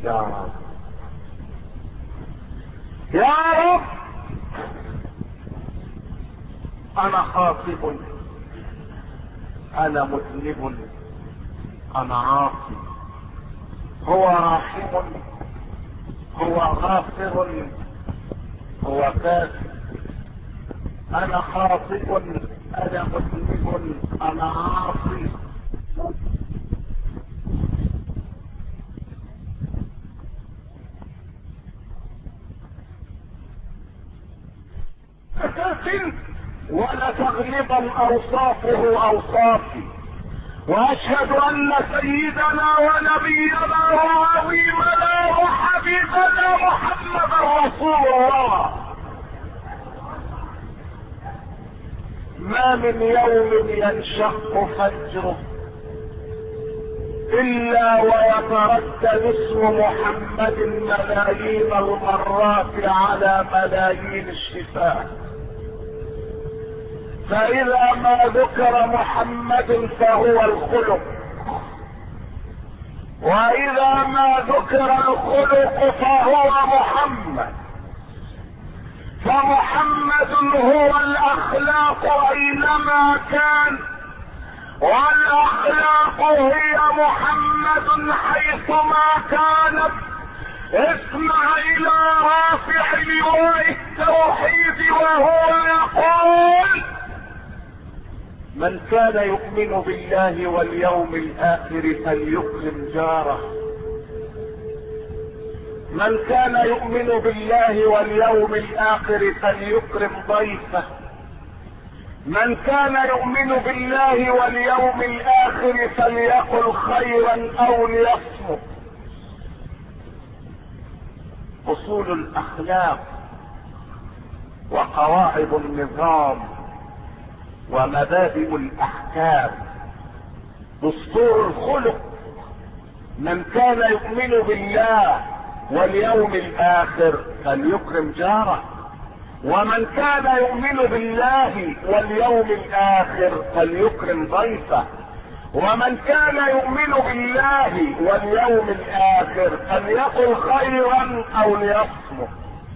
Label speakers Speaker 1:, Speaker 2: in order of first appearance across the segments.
Speaker 1: يا رب يا رب انا خاطئ، انا مذنب، انا عاصي. هو راحم، هو غافر، هو كافر. انا خاطئ، انا مذنب، انا عاصي. ولا تغلبا اوصافه اوصافي. واشهد ان سيدنا ونبينا وعظيمنا وحبيبنا محمدا رسول الله. ما من يوم ينشق فجره الا ويتردد اسم محمد ملايين المرات على ملايين الشفاه. فاذا ما ذكر محمد فهو الخلق، واذا ما ذكر الخلق فهو محمد. فمحمد هو الاخلاق اينما كان، والاخلاق هي محمد حيثما كانت. اسمع الى رافع لواء التوحيد وهو يقول: من كان يؤمن بالله واليوم الاخر فليكرم جاره. من كان يؤمن بالله واليوم الاخر فليكرم ضيفه. من كان يؤمن بالله واليوم الاخر فليقل خيرا او ليصمت. اصول الاخلاق وقواعد النظام ومبادئ الاحكام، دستور الخلق. من كان يؤمن بالله واليوم الاخر فليكرم جاره، ومن كان يؤمن بالله واليوم الاخر فليكرم ضيفه، ومن كان يؤمن بالله واليوم الاخر فليقل خيرا او ليصمت.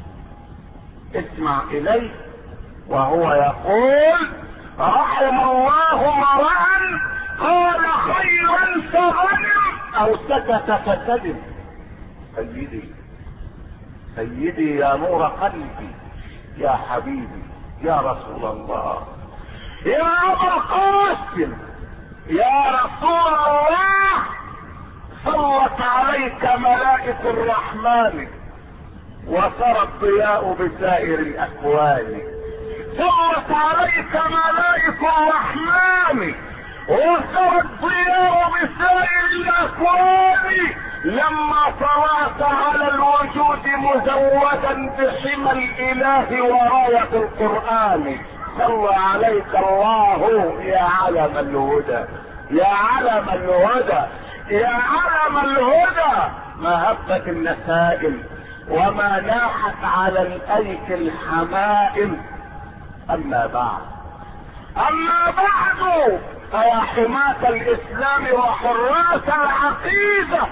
Speaker 1: اسمع اليه وهو يقول: رحم الله امرأ قال خيرا فغنم او سكت فسلم. سيدي سيدي يا نور قلبي، يا حبيبي، يا رسول الله، يا ابا القاسم، يا رسول الله، صلت عليك ملائكة الرحمن وسرى الضياء بسائر الاكوان. صلت عليك ملائكة الرحمن وسرى الضياء بسائر الاكوان لما طلعت على الوجود مزودا بحمى الاله وراية القرآن. صلى عليك الله يا علم الهدى، يا علم الهدى، يا علم الهدى. ما هبت النسائم وما ناحت على الايك الحمائم. اما بعد، اما بعد، فيا حماة الاسلام وحراس العقيدة،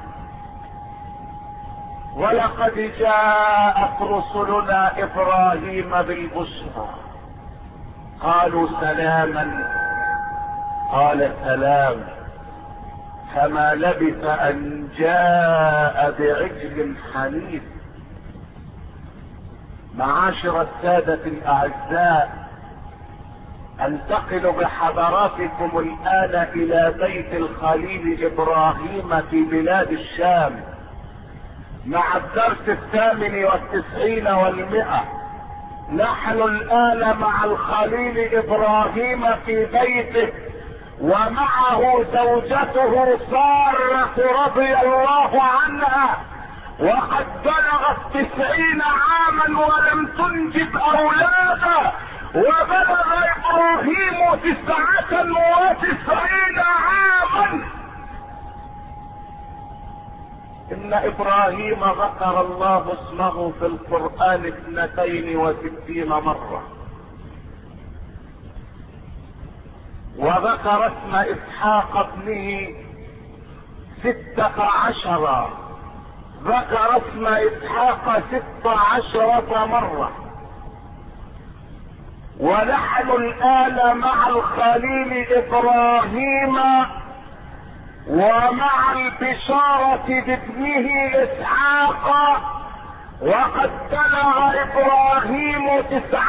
Speaker 1: ولقد جاءت رسلنا ابراهيم بالبشرى قالوا سلاما قال سلام، فما لبث ان جاء بعجل حنيف. معاشر السادة الاعزاء، انتقل بحضراتكم الان الى بيت الخليل ابراهيم في بلاد الشام مع الدرس 98 و100. نحن الان مع الخليل ابراهيم في بيته ومعه زوجته سارة رضي الله عنها، وقد بلغت 90 عاما ولم تنجب اولادا، وبلغ ابراهيم 99 عاما. ان ابراهيم ذكر الله اسمه في القرآن 62 مرة، وذكر اسم اسحاق ابنه 16. ذكر اسم اسحاق 16 مرة. ونحن الآن مع الخليل إبراهيم ومع البشارة بابنه إسحاق، وقد بلغ إبراهيم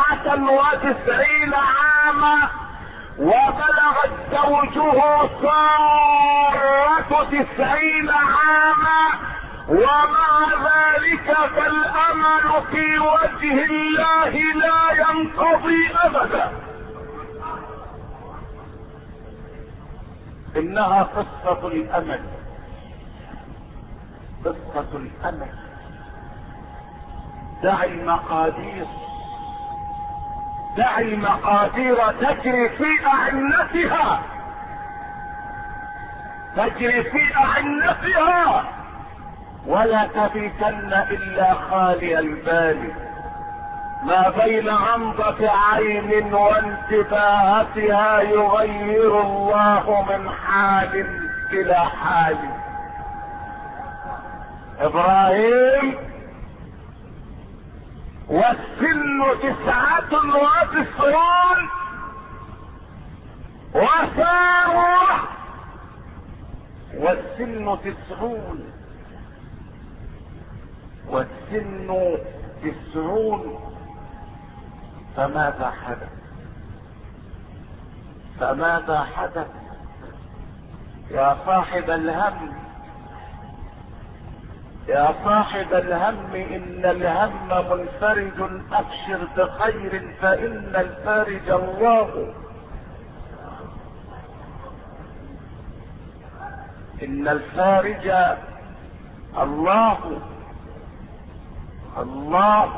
Speaker 1: 99 عاما، وبلغت زوجه سارة 90 عاما، ومع ذلك فالأمل في وجه الله لا ينقضي أبدا. إنها قصة الأمل، قصة الأمل. دع المقادير، دع المقادير تجري في أعنتها، تجري في أعنتها، ولا تبيتن إلا خالي البال. ما بين غمضة عين وانتباهتها يغير الله من حال إلى حال. إبراهيم والسن 99 وسارة والسن 90 والسن 90. فماذا حدث؟ فماذا حدث يا صاحب الهم؟ يا صاحب الهم إن الهم منفرج، أبشر بخير فإن الفارج الله. إن الفارج الله. الله.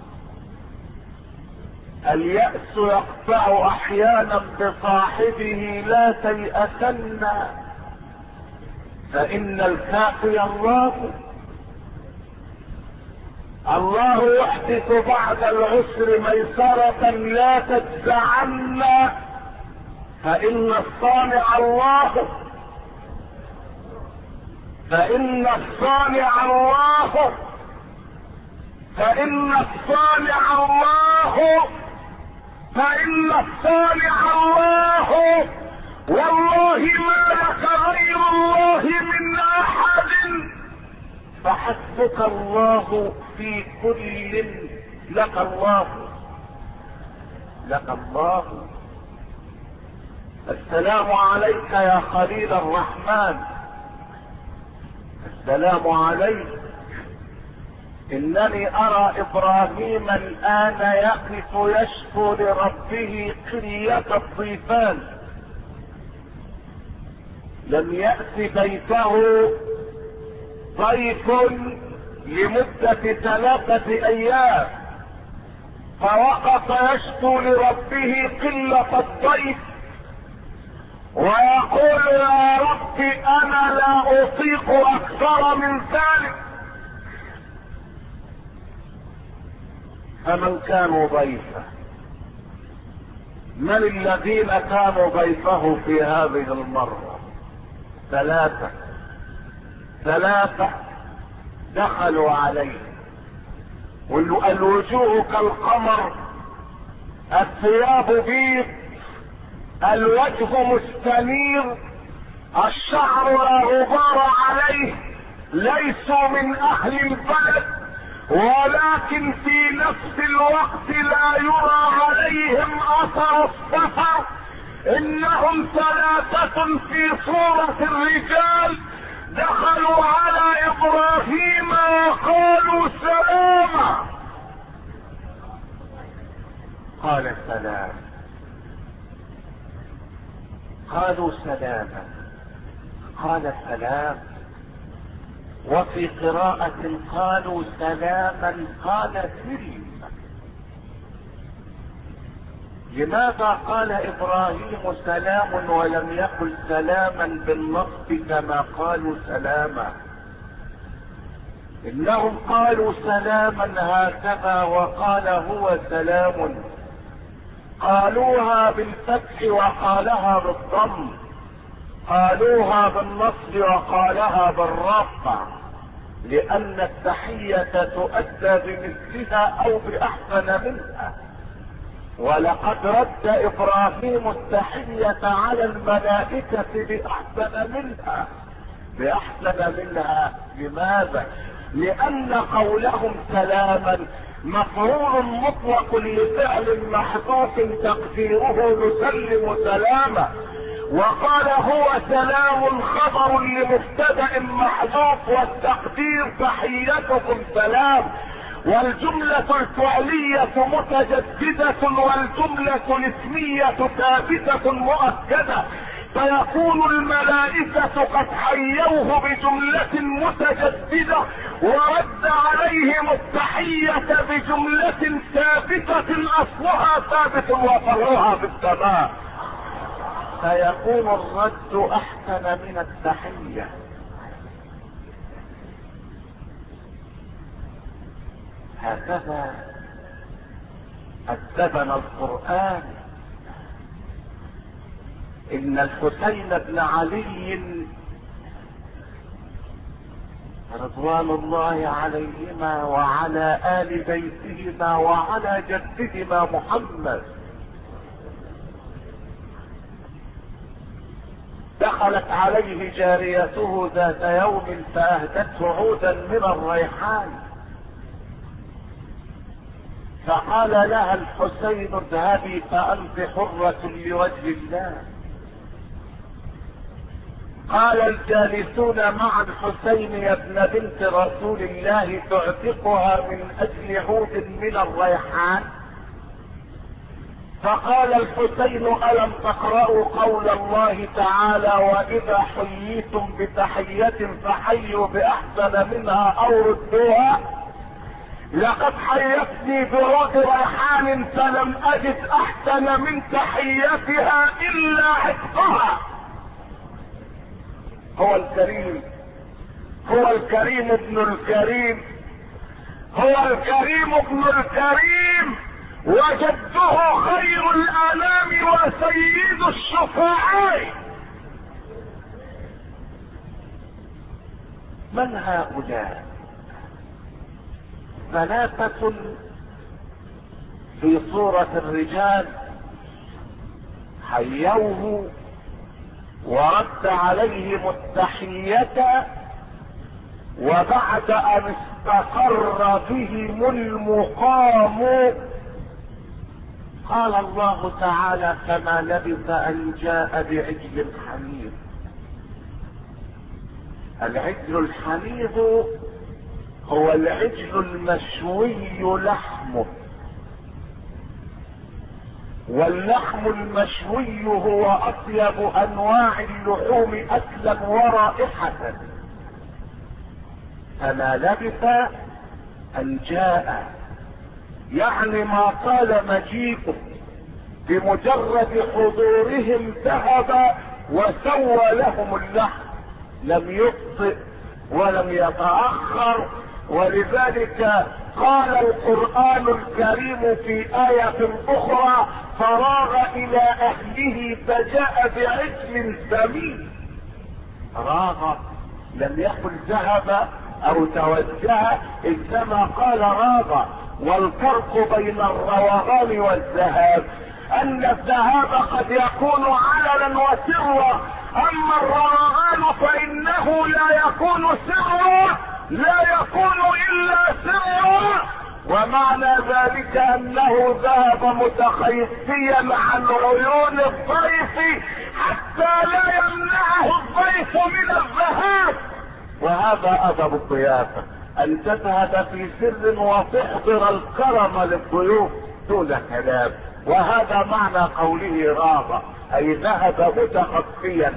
Speaker 1: اليأس يقطع أحيانا بصاحبه، لا تيأسن فإن الكافي الله. الله يحدث بعد العسر ميسرة، لا تجزعن فإن الصانع الله. فإن الصانع الله. فإن الصانع الله. فإن الصانع الله. والله ما لك غير الله من أحد، فحسبك الله في كل. لك الله، لك الله. السلام عليك يا خليل الرحمن، السلام عليك. إنني أرى إبراهيم الآن يقف يشكو لربه قلية الضيفان. لم يأت بيته ضيف لمدة 3 أيام، فوقف يشكو لربه قلة الضيف ويقول يا رب أنا لا أطيق أكثر من ذلك. فمن كانوا ضيفه؟ من الذين كانوا ضيفه في هذه المرة؟ 3 دخلوا عليه، والوجوه كالقمر، الثياب بيض، الوجه مستنير، الشعر لا غبار عليه، ليسوا من أهل البلد، ولكن في نفس الوقت لا يرى عليهم أثر السفر. إنهم 3 في صورة الرجال دخلوا على إبراهيم وقالوا سلاما. قال سلام. قالوا سلاما. قال سلام. وفي قراءة قالوا سلاما قال سلم. لماذا قال إبراهيم سلام ولم يقل سلاما بالنصب كما قالوا سلاما؟ إنهم قالوا سلاما هكذا وقال هو سلام، قالوها بالفتح وقالها بالضم، قالوها بالنصب وقالها بالرفع. لان التحية تؤدى بمثلها او باحسن منها. ولقد رد ابراهيم التحية على الملائكة باحسن منها. لماذا؟ لان قولهم سلاما مفعول مطلق لفعل محذوف تقديره نسلم سلاما، وقال هو سلام خبر لمبتدأ محذوف والتقدير تحيتكم سلام، والجملة الفعلية متجددة والجملة الاسمية ثابتة مؤكدة، فيكون الملائكة قد حيوه بجملة متجددة ورد عليهم التحية بجملة ثابتة اصلها ثابت وفرعها في السماء، فيكون الرد احسن من التحية. هكذا أدبنا القرآن. إن الحسين بن علي رضوان الله عليهما وعلى آل بيتهما وعلى جدهما محمد دخلت عليه جاريته ذات يوم فأهدته عودا من الريحان، فقال لها الحسين اذهبي فأنت حرة لوجه الله. قال الجالسون مع الحسين يا ابن بنت رسول الله تعتقها من اجل عود من الريحان؟ فقال الحسين الم تقرأوا قول الله تعالى واذا حييتم بتحية فحيوا باحسن منها او ردوها؟ لقد حيتني بعود ريحان فلم اجد احسن من تحيتها الا عتقها. هو الكريم ابن الكريم، هو الكريم ابن الكريم، وجده خير الانام وسيد الشفعاء. من هؤلاء؟ ثلاثة في صورة الرجال حيوه ورد عليهم التحية، وبعد ان استقر بهم المقام قال الله تعالى فما لبث ان جاء بعجل حنيذ. العجل الحنيذ هو العجل المشوي لحمه، واللحم المشوي هو اطيب انواع اللحوم اكلا ورائحة. فما لبث ان جاء يعني ما طال مجيئه، بمجرد حضورهم ذهب وسوى لهم اللحم، لم يبطئ ولم يتأخر. ولذلك قال القرآن الكريم في آية أخرى فراغ إلى أهله فجاء بعجل سمين. راغ، لم يقل ذهب أو توجه، إنما قال راغ. والفرق بين الروغان والذهاب أن الذهاب قد يكون علنا وسرا، أما الروغان فإنه لا يكون سرا، لا يكون الا سرا. ومعنى ذلك انه ذهب متخيفيا عن عيون الضيف حتى لا يمنعه الضيف من الذهاب. وهذا ادب الضيافة، ان تذهب في سر وتحضر الكرم للضيوف دون كلام. وهذا معنى قوله راغ، اي ذهب متخفيا.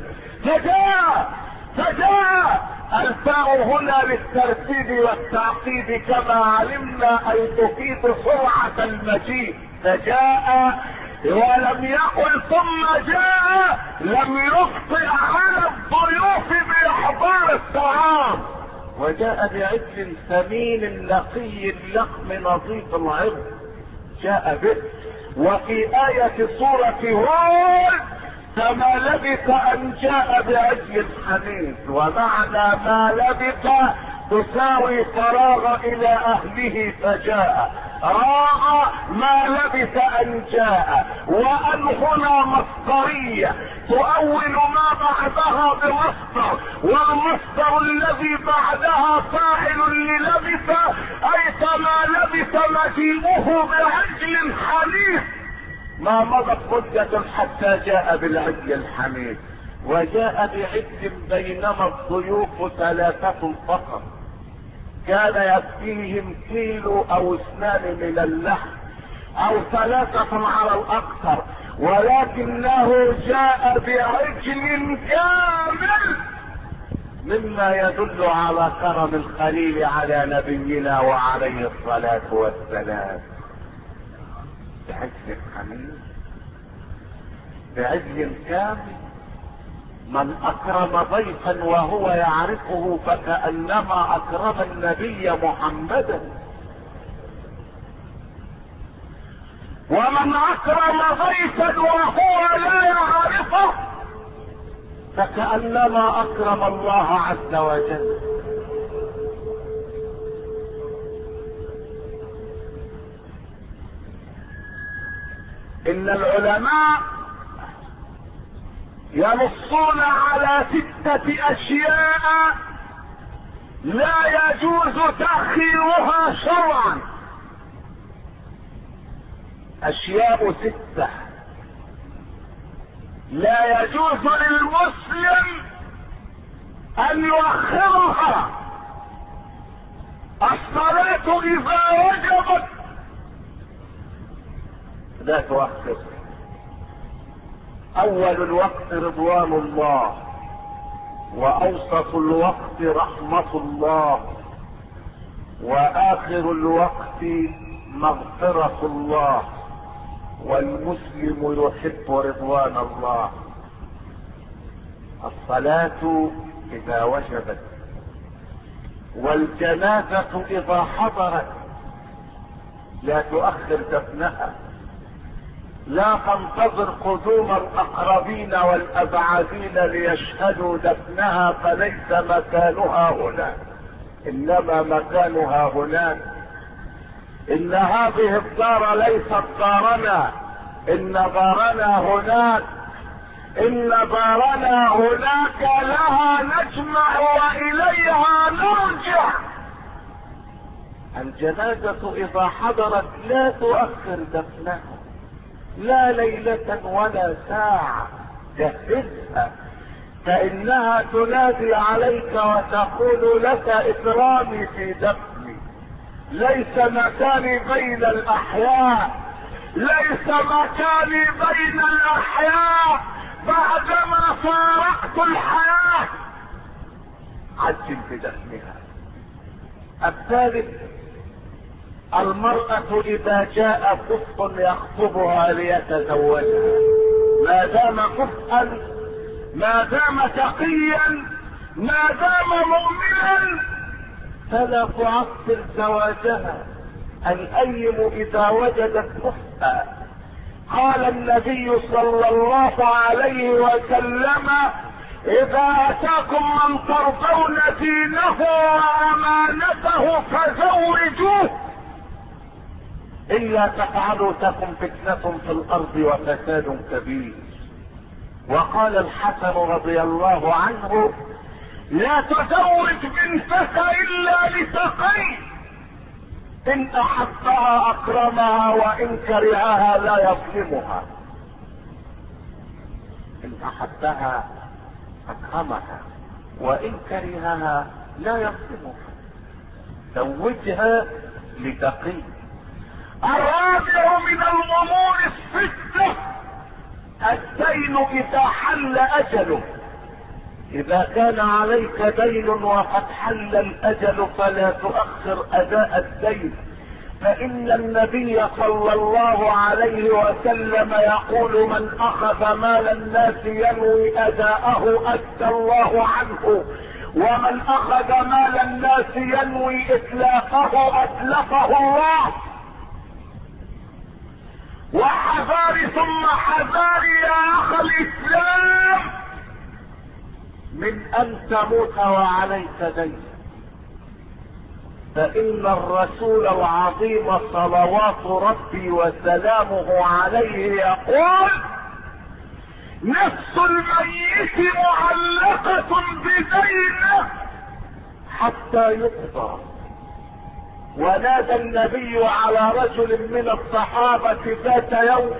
Speaker 1: فجاء الفاء هنا للترتيب والتعقيب كما علمنا اي تفيد سرعة المجيء. فجاء ولم يقل ثم جاء، لم يبطئ على الضيوف باحضار الطعام. وجاء بعجل ثمين نقي اللحم نظيف العرض جاء به. وفي آية سورة هود فما لبث ان جاء بعجل حنيذ، ومعنى ما لبث تساوي فراغ الى اهله فجاء، راى ما لبث ان جاء. وان هنا مصدرية تؤول ما بعدها بمصدر، والمصدر الذي بعدها فاعل للبث، اي كما لبث مجيئه بعجل حنيف. ما مضت مدة حتى جاء بالعجل الحنيف، وجاء بعجل بينما الضيوف 3 فقط، كان يكفيهم كيلو او 2 من اللحم او 3 على الاكثر، ولكنه جاء بعجل كامل، مما يدل على كرم الخليل على نبينا وعليه الصلاة والسلام. بعجل حميد، بعجل كامل. من اكرم ضيفا وهو يعرفه فكأنما اكرم النبي محمدا، ومن اكرم ضيفا وهو لا يعرفه فكأنما اكرم الله عز وجل. ان العلماء ينصون على 6 اشياء لا يجوز تأخيرها شرعا. اشياء 6 لا يجوز للمسلم ان يؤخرها. الصلاة اذا وجبت لا تؤخر. اول الوقت رضوان الله، واوسط الوقت رحمة الله، واخر الوقت مغفرة الله، والمسلم يحب رضوان الله. الصلاة اذا وجبت، والجنازة اذا حضرت لا تؤخر دفنها، لا تنتظر قدوم الاقربين والابعدين ليشهدوا دفنها فليس مكانها هنا، انما مكانها هناك. ان هذه الدار ليست دارنا، ان دارنا هناك، ان دارنا هناك لها نجمع واليها نرجع. الجنازة اذا حضرت لا تؤخر دفنها، لا ليلة ولا ساعة، جهزها، فإنها تنادي عليك وتقول لك إكرامي في دفني، ليس مكاني بين الأحياء، ليس مكاني بين الأحياء بعدما فارقت الحياة. عجل بدفنها. الثالث المرأة اذا جاء كفء يخطبها ليتزوجها، ما دام كفءا، ما دام تقيا، ما دام مؤمنا فلا تعطل زواجها. الايم اذا وجدت كفءا، قال النبي صلى الله عليه وسلم اذا اتاكم من ترضون دينه وامانته فزوجوه، الا تفعلوا تكن فتنة في الارض وفساد كبير. وقال الحسن رضي الله عنه لا تزوج بنتك الا لتقي، ان احبها اكرمها وان كرهها لا يظلمها. ان احبها اكرمها وان كرهها لا يظلمها. زوجها لتقي. الرابع من الامور 6 الدين اذا حل اجله. اذا كان عليك دين وقد حل الاجل فلا تؤخر اداء الدين، فان النبي صلى الله عليه وسلم يقول من اخذ مال الناس ينوي اداءه ادى الله عنه، ومن اخذ مال الناس ينوي اتلافه اتلفه الله. وحذار ثم حذار يا اخ الاسلام من ان تموت وعليك دين. فإن الرسول العظيم صلوات ربي وسلامه عليه يقول: نفس الميت معلقة بدينه حتى يقضى. ونادى النبي على رجل من الصحابة ذات يوم،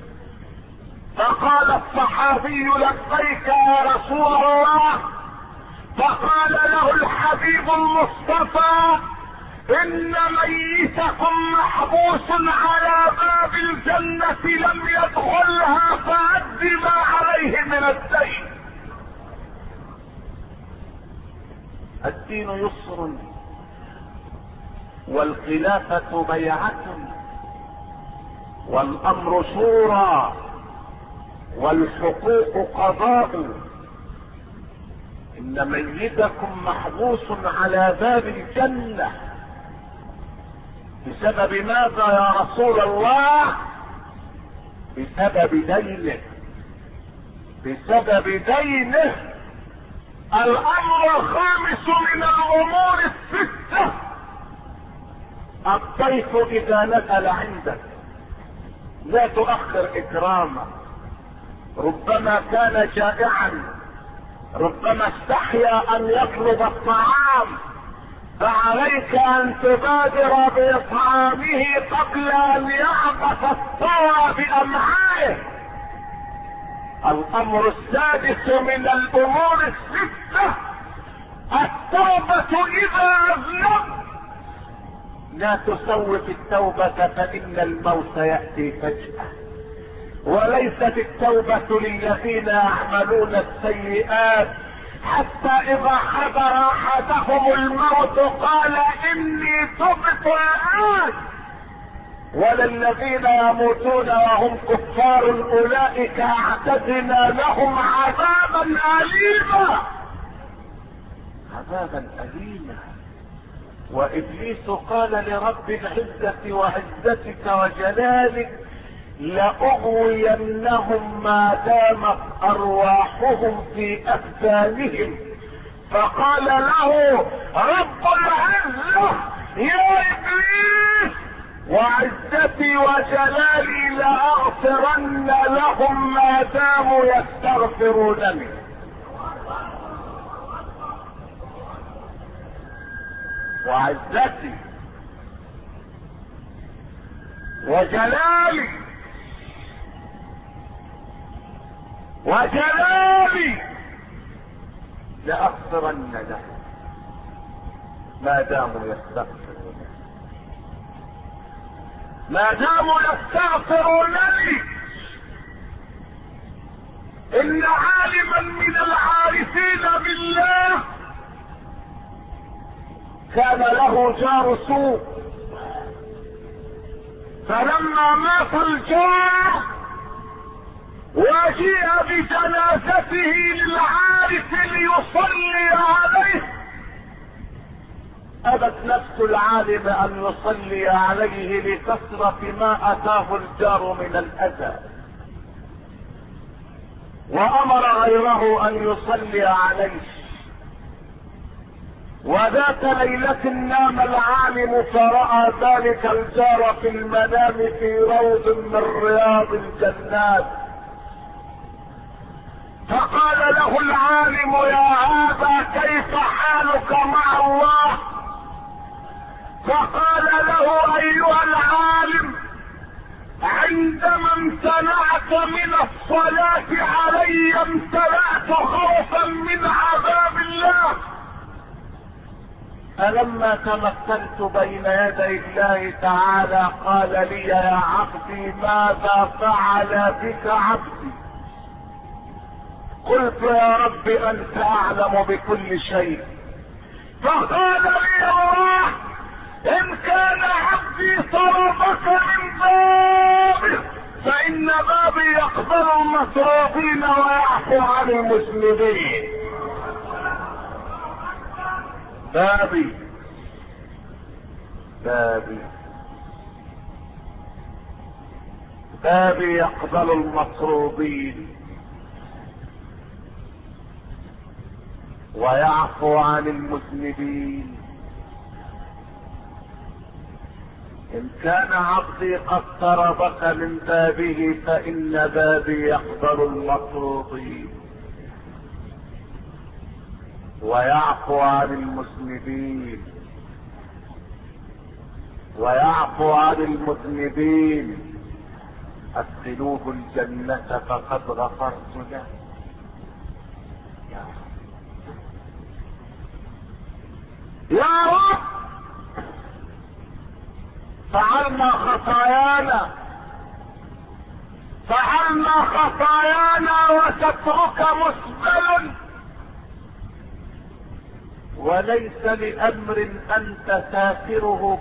Speaker 1: فقال الصحابي: لبيك يا رسول الله. فقال له الحبيب المصطفى: ان ميتكم محبوس على باب الجنة لم يدخلها فأد ما عليه من الدين. الدين يسر، والخلافة بيعة، والامر شورى، والحقوق قضاء. ان ميتكم محبوس على باب الجنة بسبب ماذا يا رسول الله؟ بسبب دينه، بسبب دينه. الامر الخامس من الامور الستة: الضيف اذا نزل عندك لا تؤخر اكرامه. ربما كان جائعا، ربما استحيا ان يطلب الطعام، فعليك ان تبادر باطعامه قبل ان يعبث الثرى بامعائه. الامر السادس من الامور الستة: التوبة اذا اذنبت. لا تسوف التوبة فان الموت يأتي فجأة. وليست التوبة للذين يعملون السيئات حتى اذا حضر احدهم الموت قال اني تبت الان، ولا الذين يموتون وهم كفار اولئك اعتدنا لهم عذابا اليما، عذابا اليما. وابليس قال لرب العزة وعزتك وجلالك: لأغوينهم ما دامت ارواحهم في اجسامهم. فقال له رب العزة: يا ابليس وعزتي وجلالي لاغفرن لهم ما داموا يستغفرونني. وعزتي وجلالي لأغفرن له ما داموا يستغفرون، ما داموا يستغفرونني. ان عالما من العارفين بالله كان له جار سوء، فلما مات الجار وجيء بجنازته للعارف ليصلي عليه، ابت نفس العالم ان يصلي عليه لكثرة ما اتاه الجار من الاذى، وامر غيره ان يصلي عليه. وذات ليلة نام العالم فرأى ذلك الجار في المنام في روض من رياض الجنات، فقال له العالم: يا هذا كيف حالك مع الله؟ فقال له: ايها العالم، عندما امتنعت من الصلاة علي امتلأت خوفا من عذاب الله. فلما تمثلت بين يدي الله تعالى قال لي: يا عبدي ماذا فعل بك عبدي؟ قلت: يا رب انت اعلم بكل شيء. فقال لي الله: ان كان عبدي طردك من بابه فان بابي يقبل المسروقين ويعفو عن المذنبين. بابي يقبل المطرودين ويعفو عن المذنبين. إن كان عبدي قد طردك من بابه فإن بابي يقبل المطرودين ويعفو عن المذنبين ادخلوه الجنة فقد غفرت له. يا رب فعلنا خطايانا وسترك مسبل، وليس لأمر أنت ساتره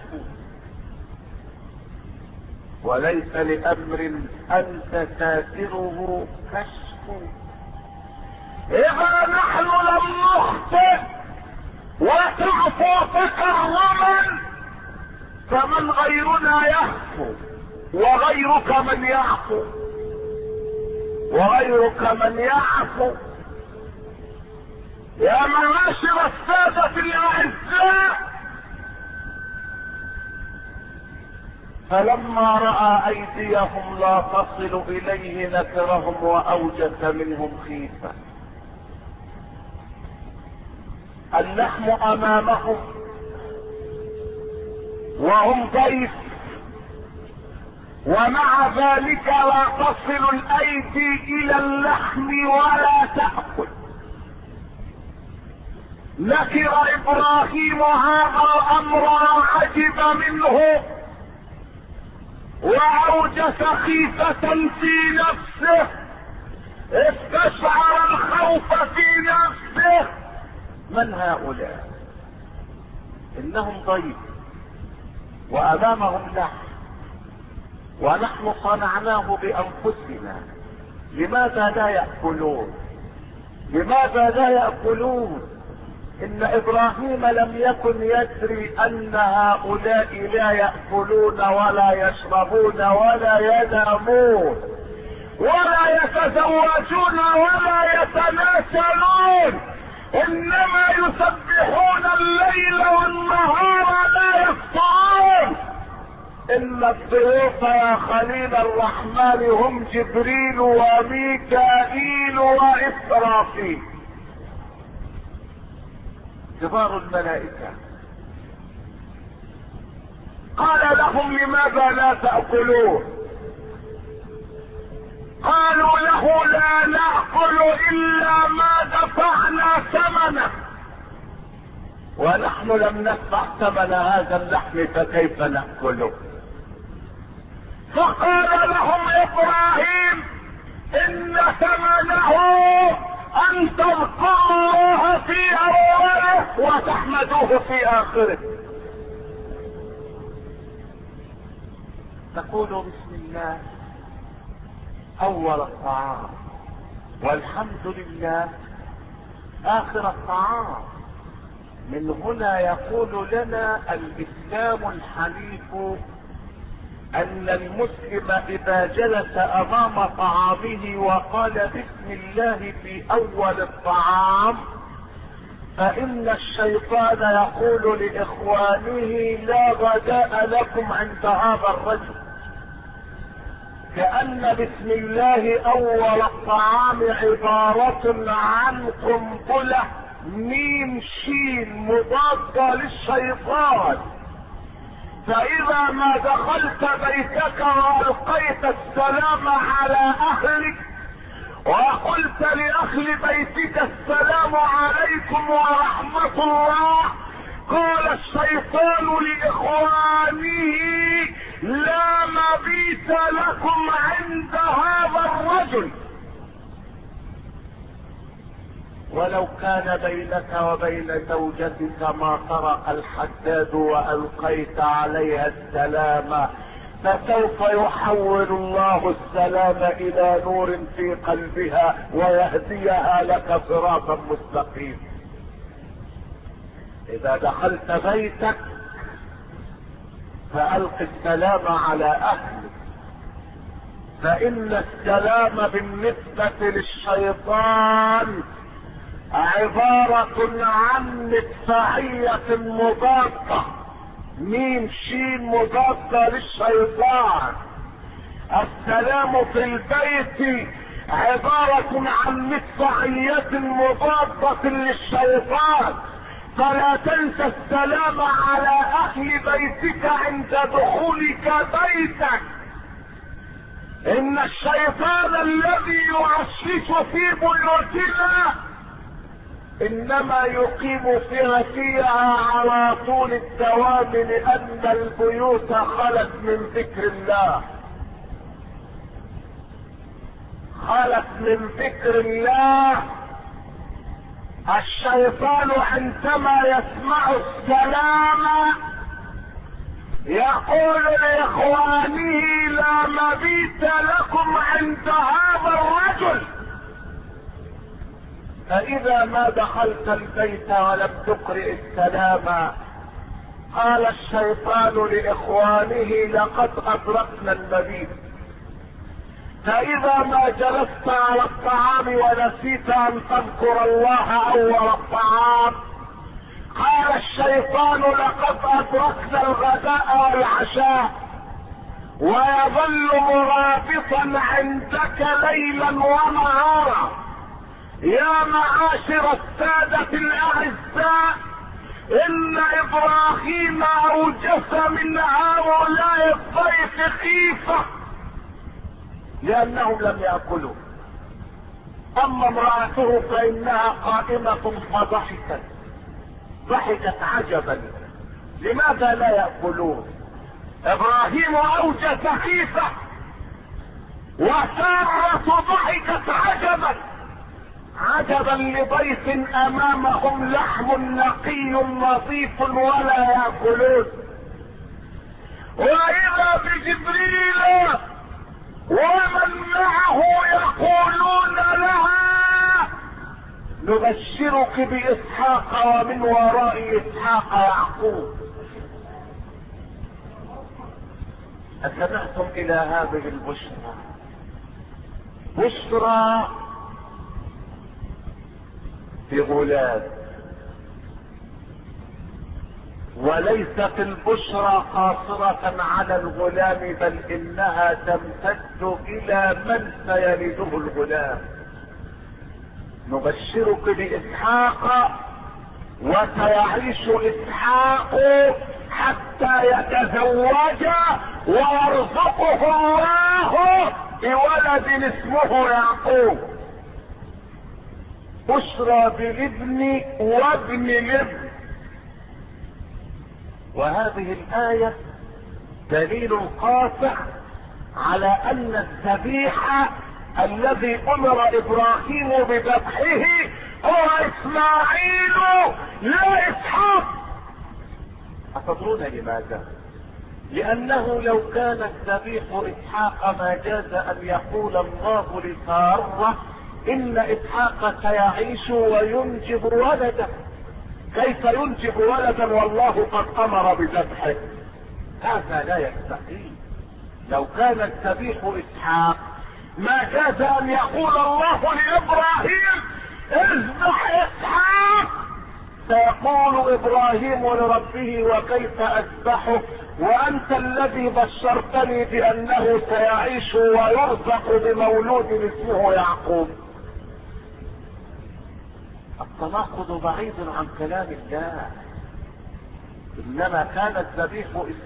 Speaker 1: كشف. إذا نحن لم نخطئ وتعفو تكرما فمن غيرنا يعفو وغيرك من يعفو. يا معاشر السادة الأعزاء، فلما رأى أيديهم لا تصل إليه نكرهم وأوجس منهم خيفة. اللحم أمامهم وهم ضيف، ومع ذلك لا تصل الأيدي إلى اللحم ولا تأكل. نكر إبراهيم هذا الأمر وعجب منه وأوجس خيفة في نفسه، استشعر الخوف في نفسه. من هؤلاء؟ إنهم ضيف وأمامهم لحم ونحن صنعناه بأنفسنا، لماذا لا يأكلون؟ إن إبراهيم لم يكن يدري أن هؤلاء لا يأكلون ولا يشربون ولا ينامون ولا يتزوجون ولا يتناسلون، إنما يسبحون الليل والنهار لا يفطرون. إن الضيوف يا خليل الرحمن هم جبريل وميكائيل وإسرافيل، كبار الملائكة. قال لهم لماذا لا تأكلون؟ قالوا له لا نأكل إلا ما دفعنا ثمنه، ونحن لم ندفع ثمن هذا اللحم فكيف نأكله؟ فقال لهم إبراهيم إن ثمنه أن تذكروا الله في أوله وتحمدوه في آخره. تقولوا بسم الله أول الطعام والحمد لله آخر الطعام. من هنا يقول لنا الإسلام الحنيف أن المسلم إذا جلس أمام طعامه وقال بسم الله في أول الطعام فإن الشيطان يقول لإخوانه لا غداء لكم عند هذا الرجل، كأن بسم الله أول الطعام عبارة عن قنبلة ميم شين مضادة للشيطان. فإذا ما دخلت بيتك وألقيت السلام على أهلك وقلت لأهل بيتك السلام عليكم ورحمة الله، قال الشيطان لإخوانه لا مبيت لكم عند هذا الرجل. ولو كان بينك وبين زوجتك ما طرق الحداد وألقيت عليها السلام فسوف يحول الله السلام إلى نور في قلبها ويهديها لك صراطا مستقيما. إذا دخلت بيتك فألق السلام على أهلك، فإن السلام بالنسبة للشيطان عبارة عن مدفعية مضادة ميم شين مضادة للشيطان. السلام في البيت عبارة عن مدفعية مضادة للشيطان، فلا تنسى السلام على اهل بيتك عند دخولك بيتك. ان الشيطان الذي يعشش في بيوتنا انما يقيم فيها على طول الدوام، لان البيوت خلت من ذكر الله، خلت من ذكر الله. الشيطان عندما يسمع السلام يقول لاخوانه لا مبيت لكم عند هذا الرجل. فاذا ما دخلت البيت ولم تقرئ السلام قال الشيطان لاخوانه لقد ادركنا المبيت. فاذا ما جلست على الطعام ونسيت ان تذكر الله اول الطعام قال الشيطان لقد ادركنا الغداء والعشاء، ويظل مرابطا عندك ليلا ونهارا. يا معاشر السادة الاعزاء، ان ابراهيم اوجس من هؤلاء الضيف خيفة لانهم لم يأكلوا. اما امرأته فانها قائمة فضحكت، ضحكت عجبا لماذا لا يأكلون. ابراهيم اوجس خيفة وسارة ضحكت عجبا، عجبا لضيف امامهم لحم نقي نظيف ولا يأكلون. واذا بجبريل ومن معه يقولون لها نبشرك باسحاق ومن وراء اسحاق يعقوب. أسمعتم الى هذه البشرى؟ بشرى بغلام، وليست البشرى قاصرة على الغلام بل انها تمتد الى من سيلده الغلام. نبشرك باسحاق وسيعيش اسحاق حتى يتزوج ويرزقه الله بولد اسمه يعقوب. بشرى بالابن وابن الابن. وهذه الآية دليل قاطع على ان الذبيحة الذي امر ابراهيم بذبحه هو اسماعيل لا اسحاق. أتدرون لماذا؟ لانه لو كان الذبيح اسحاق ما جاز ان يقول الله لسارة ان اسحاق سيعيش وينجب ولدا. كيف ينجب ولدا والله قد امر بذبحه؟ هذا لا يستحيل. لو كان الذبيح اسحاق ما جاز ان يقول الله لابراهيم اذبح اسحاق، سيقول ابراهيم لربه وكيف اذبحه وانت الذي بشرتني بانه سيعيش ويرزق بمولود اسمه يعقوب. التناقض بعيد عن كلام الله. انما كان الذبيح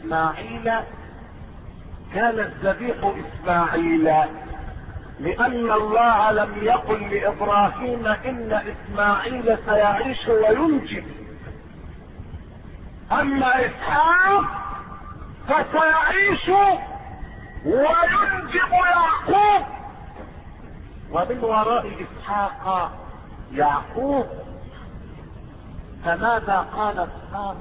Speaker 1: اسماعيل لان الله لم يقل لابراهيم ان اسماعيل سيعيش وينجب. اما اسحاق فسيعيش وينجب يعقوب، ومن وراء اسحاق يعقوب. فماذا قالت سارة؟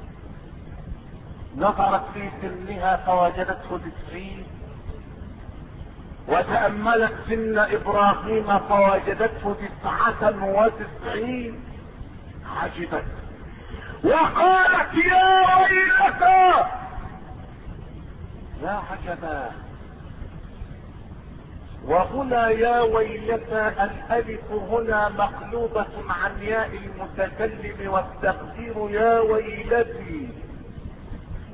Speaker 1: نظرت في سنها فوجدته 90، وتأملت سن ابراهيم فوجدته 99. عجبت وقالت يا ويلتى، يا عجبا. وهنا يا ويلتى الالف هنا مقلوبة عن ياء المتكلم والتقدير يا ويلتي.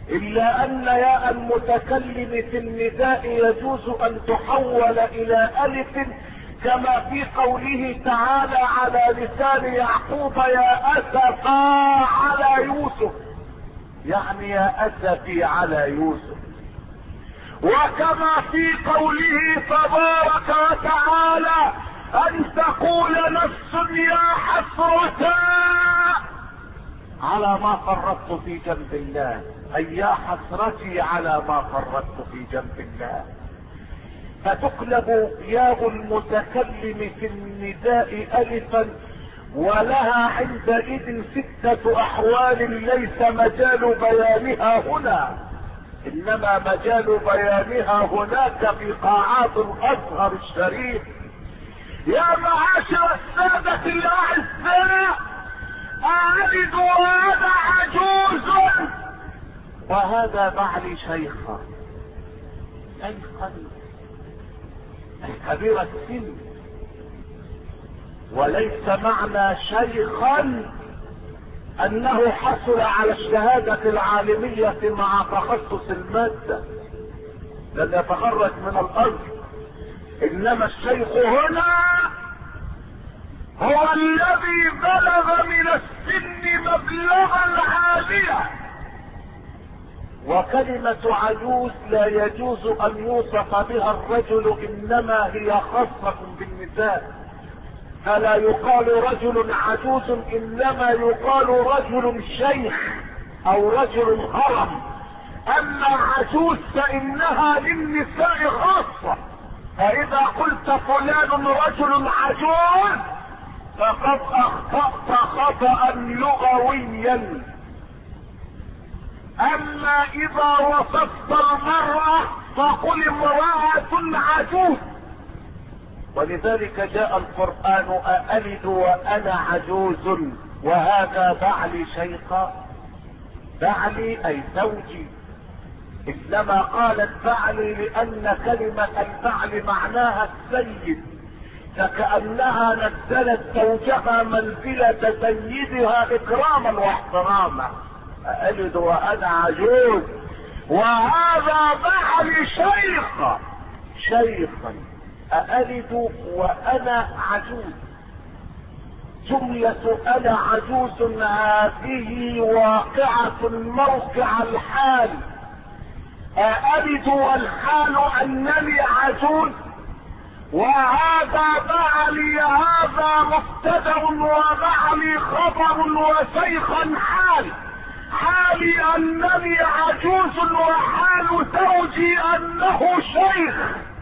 Speaker 1: الا ان ياء المتكلم في النداء يجوز ان تحول الى الف، كما في قوله تعالى على لسان يعقوب يا اسفا على يوسف، يعني يا اسفي على يوسف. وكما في قوله تبارك وتعالى ان تقول نفس يا حسرة على ما فرطت في جنب الله، اي يا حسرتي على ما فرطت في جنب الله. فتقلب ياء المتكلم في النداء الفا، ولها عندئذ 6 احوال ليس مجال بيانها هنا، انما مجال بيانها هناك في قاعات الازهر الشريف. يا معاشر السادة الاعزاء، ألد وأنا عجوز وهذا بعلي شيخا كبير السن، وليس معنى شيخا انه حصل على الشهادة العالمية مع تخصص المادة لن يتخرج من الارض، انما الشيخ هنا هو الذي بلغ من السن مبلغا عاليا. وكلمة عجوز لا يجوز ان يوصف بها الرجل، انما هي خاصة بالنساء، فلا يقال رجل عجوز، انما يقال رجل شيخ او رجل هرم. اما عجوز فانها للنساء خاصة، فاذا قلت فلان رجل عجوز فقد اخطأت خطأ لغويا. اما اذا وصفت المرأة فقل امرأة عجوز، ولذلك جاء القرآن أألد وأنا عجوز وهذا بعلي شيخا. بعلي أي زوجي، إنما قالت بعلي لأن كلمة البعل معناها السيد، فكأنها نزلت زوجها منزلة سيدها إكراما واحتراما. أألد وأنا عجوز وهذا بعلي شيخا. أألد وأنا عجوز، جملة أنا عجوز هذه واقعة موقع الحال. أألد والحال أنني عجوز، وهذا بعلي هذا مبتدأ وبعلي خبر وشيخا حال. حالي أنني عجوز وحال زوجي أنه شيخ،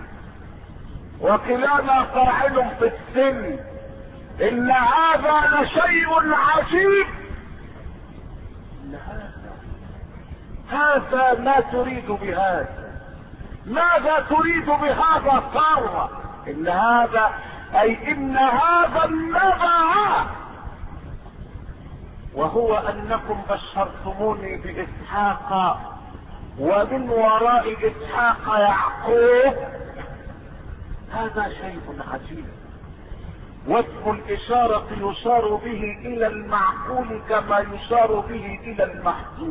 Speaker 1: وكلانا فاعل في السن. ان هذا لشيء عجيب. هذا ما تريد بهذا، ماذا تريد بهذا سارة؟ ان هذا اي ان هذا النبع، وهو انكم بشرتموني باسحاق ومن وراء اسحاق يعقوب. هذا شيء عجيب. واسم الاشارة يشار به الى المعقول كما يشار به الى المحسوس،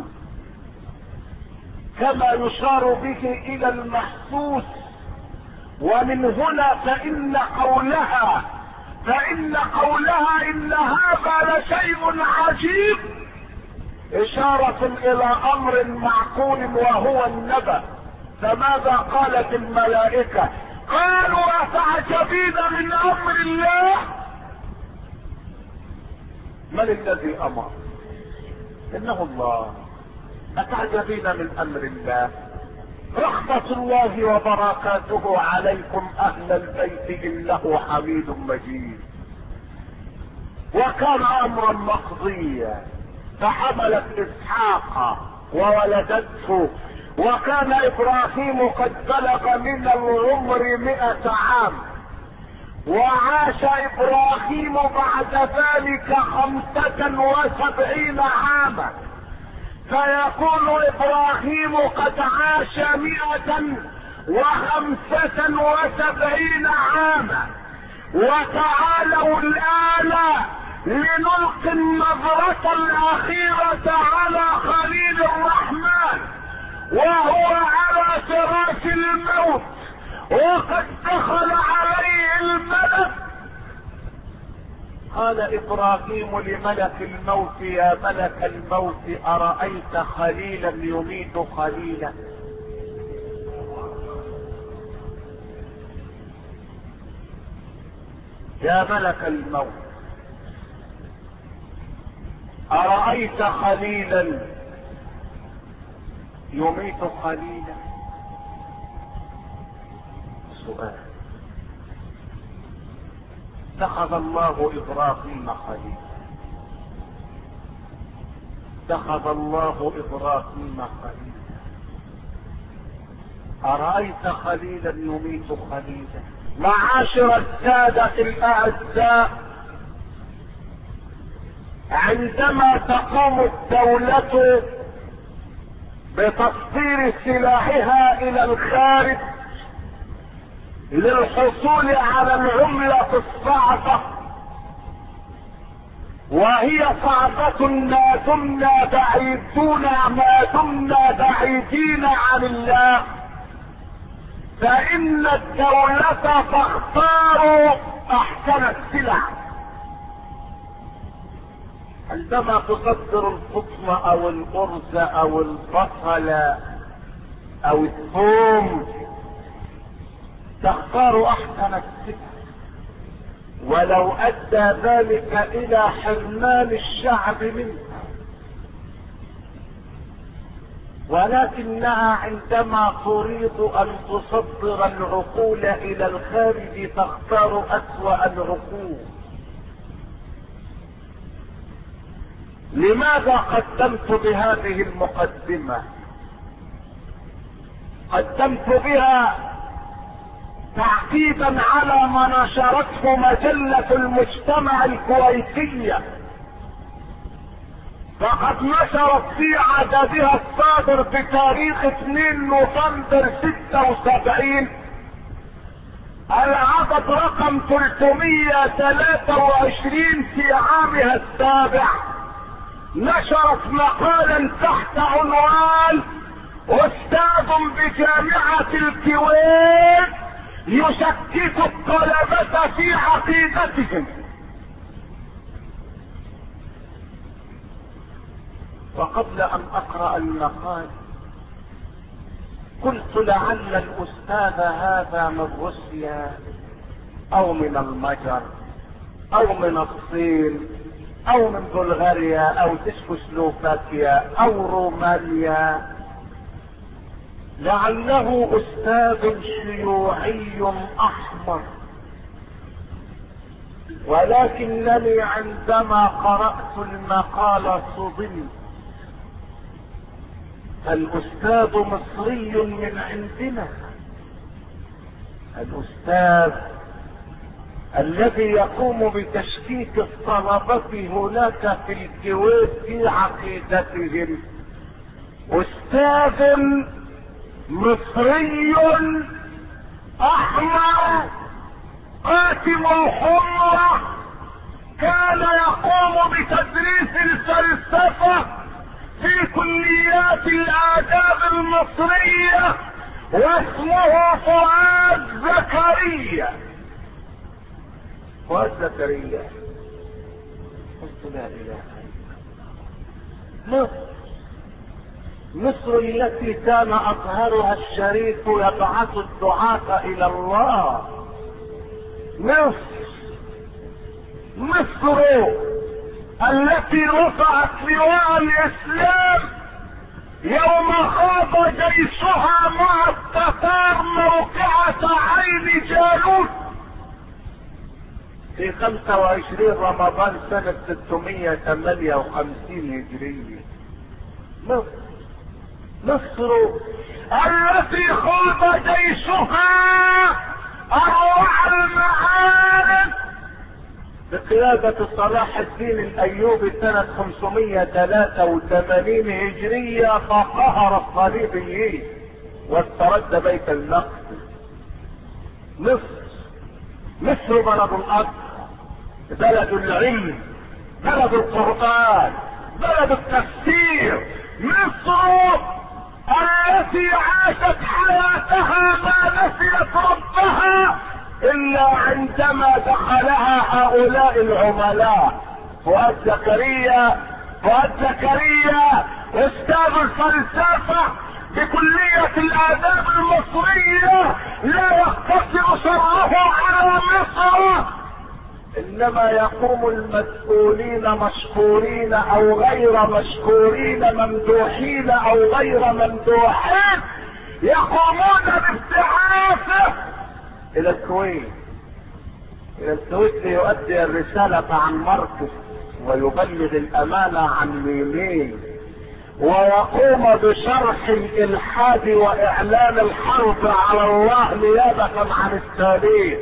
Speaker 1: كما يشار به الى المحسوس. ومن هنا فان قولها ان هذا لشيء عجيب اشارة الى امر معقول وهو النبأ. فماذا قالت الملائكة؟ قالوا أتعجبين من امر الله. من الذي امر؟ انه الله. أتعجبين من امر الله. رحمة الله وبركاته عليكم اهل البيت انه حميد مجيد. وكان امرا مقضيا، فحملت اسحاق وولدته، وكان ابراهيم قد بلغ من العمر 100 عام، وعاش ابراهيم بعد ذلك 75 عاما، فيكون ابراهيم قد عاش 175 عاما. وتعالوا الآن لنلقي النظرة الأخيرة على خليل الرحمن وهو على فراش الموت وقد دخل عليه الملك. قال ابراهيم لملك الموت: يا ملك الموت، ارايت خليلا يميت خليلا؟ يا ملك الموت، ارايت خليلا يميت خليلا؟ سؤال. اتخذ الله ابراهيم خليلا، اتخذ الله ابراهيم خليلا. ارايت خليلا يميت خليلا؟ معاشر السادة الاعزاء، عندما تقوم الدولة بتصدير سلاحها الى الخارج للحصول على العملة الصعبة، وهي صعبة ما دمنا بعيدين عن الله، فإن الدولة تختار أحسن السلع. عندما تصدر القطن أو الأرز أو البصل أو الثوم تختار أحسن السلع، ولو أدى ذلك إلى حرمان الشعب منه. ولكنها عندما تريد ان تصدر العقول الى الخارج تختار اسوأ العقول. لماذا قدمت بهذه المقدمة؟ قدمت بها تعقيبا على ما نشرته مجلة المجتمع الكويتية، فقد نشرت في عددها الصادر بتاريخ 2 نوفمبر 76 العدد رقم 323 في عامها السابع، نشرت مقالا تحت عنوان: أستاذ بجامعة الكويت يشكك الطلبة في عقيدتهم. وقبل ان اقرأ المقال قلت لعل الاستاذ هذا من روسيا او من المجر او من الصين او من بلغاريا او تشيكوسلوفاكيا او رومانيا، لعله استاذ شيوعي احمر. ولكنني عندما قرأت المقال صدمت. الاستاذ مصري من عندنا، الاستاذ الذي يقوم بتشكيك الطلبة هناك في الكويت في عقيدتهم، استاذ مصري احمر قاتم الحمرة، كان يقوم بتدريس الفلسفة في كليات الآداب المصرية، واسمه فؤاد زكريا. فؤاد زكريا، قلت لا اله الا الله. مصر التي كان اطهرها الشريف يبعث الدعاة الى الله. مصر التي رفعت لواء الاسلام يوم خاض جيشها مع التتار موقعة عين جالوت في 25 رمضان سنة 658 هجرية. مصر التي خاض جيشها اروع المعارك بقيادة صلاح الدين الايوبي سنة 583 هجرية، فقهر الصليبيين واسترد بيت المقدس. مصر بلد الارض، بلد العلم، بلد القرآن، بلد التفسير. مصر التي عاشت حياتها ما نسيت ربها الا عندما دخلها هؤلاء العملاء. فؤاد زكريا استاذ الفلسفة بكلية الآداب المصرية لا يقتصر شره على مصر، انما يقوم المسؤولين مشكورين او غير مشكورين، ممدوحين او غير ممدوحين، يقومون بابتعاثه الى الكويت ليؤدي الرسالة عن مركز ويبلغ الامانة عن ميمين، ويقوم بشرح الالحاد واعلان الحرب على الله نيابة عن التاريخ.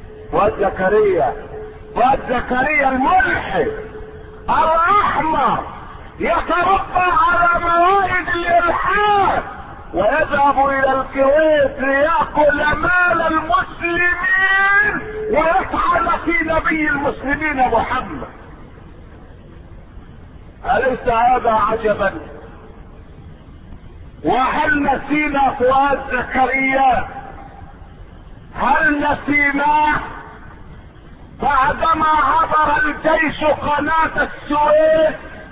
Speaker 1: فؤاد زكريا الملحد الاحمر يتربى على موائد الالحاد ويذهب الى الكويت ليأكل مال المسلمين ويطعن في نبي المسلمين محمد. أليس هذا عجبا؟ وهل نسينا فؤاد زكريا؟ هل نسيناه بعدما عبر الجيش قناة السويس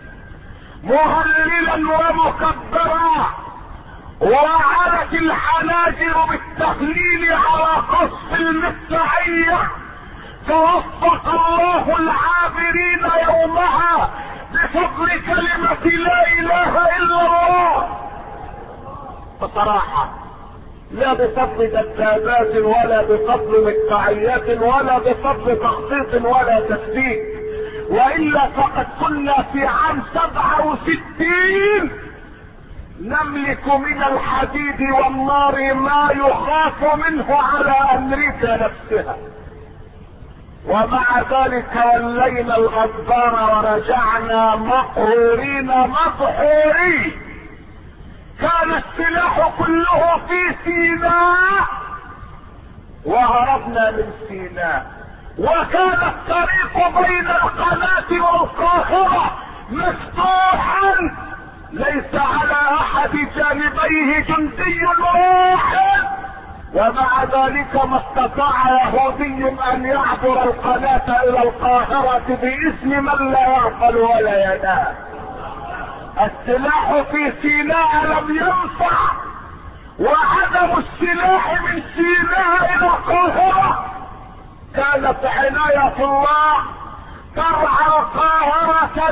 Speaker 1: مهللا ومكبرا وعلت الحناجر بالتهليل على قصف المدفعية، توفق الله العابرين يومها بفضل كلمة لا اله الا الله. بصراحة لا بفضل دبابات ولا بفضل مدفعيات ولا بفضل تخطيط ولا تثبيت، والا فقد كنا في عام 67 نملك من الحديد والنار ما يخاف منه على امريكا نفسها، ومع ذلك ولينا الغدار ورجعنا مقهورين مدحورين. كان السلاح كله في سيناء وهربنا من سيناء، وكان الطريق بين القناة والقاهرة مفتوحا، ليس على احد جانبيه جندي واحد، ومع ذلك ما استطاع يهودي ان يعبر القناة الى القاهرة باسم من لا يعقل ولا ينام. السلاح في سيناء لم ينفع، وعدم السلاح من سيناء الى القاهرة كانت عناية الله ترعى القاهرة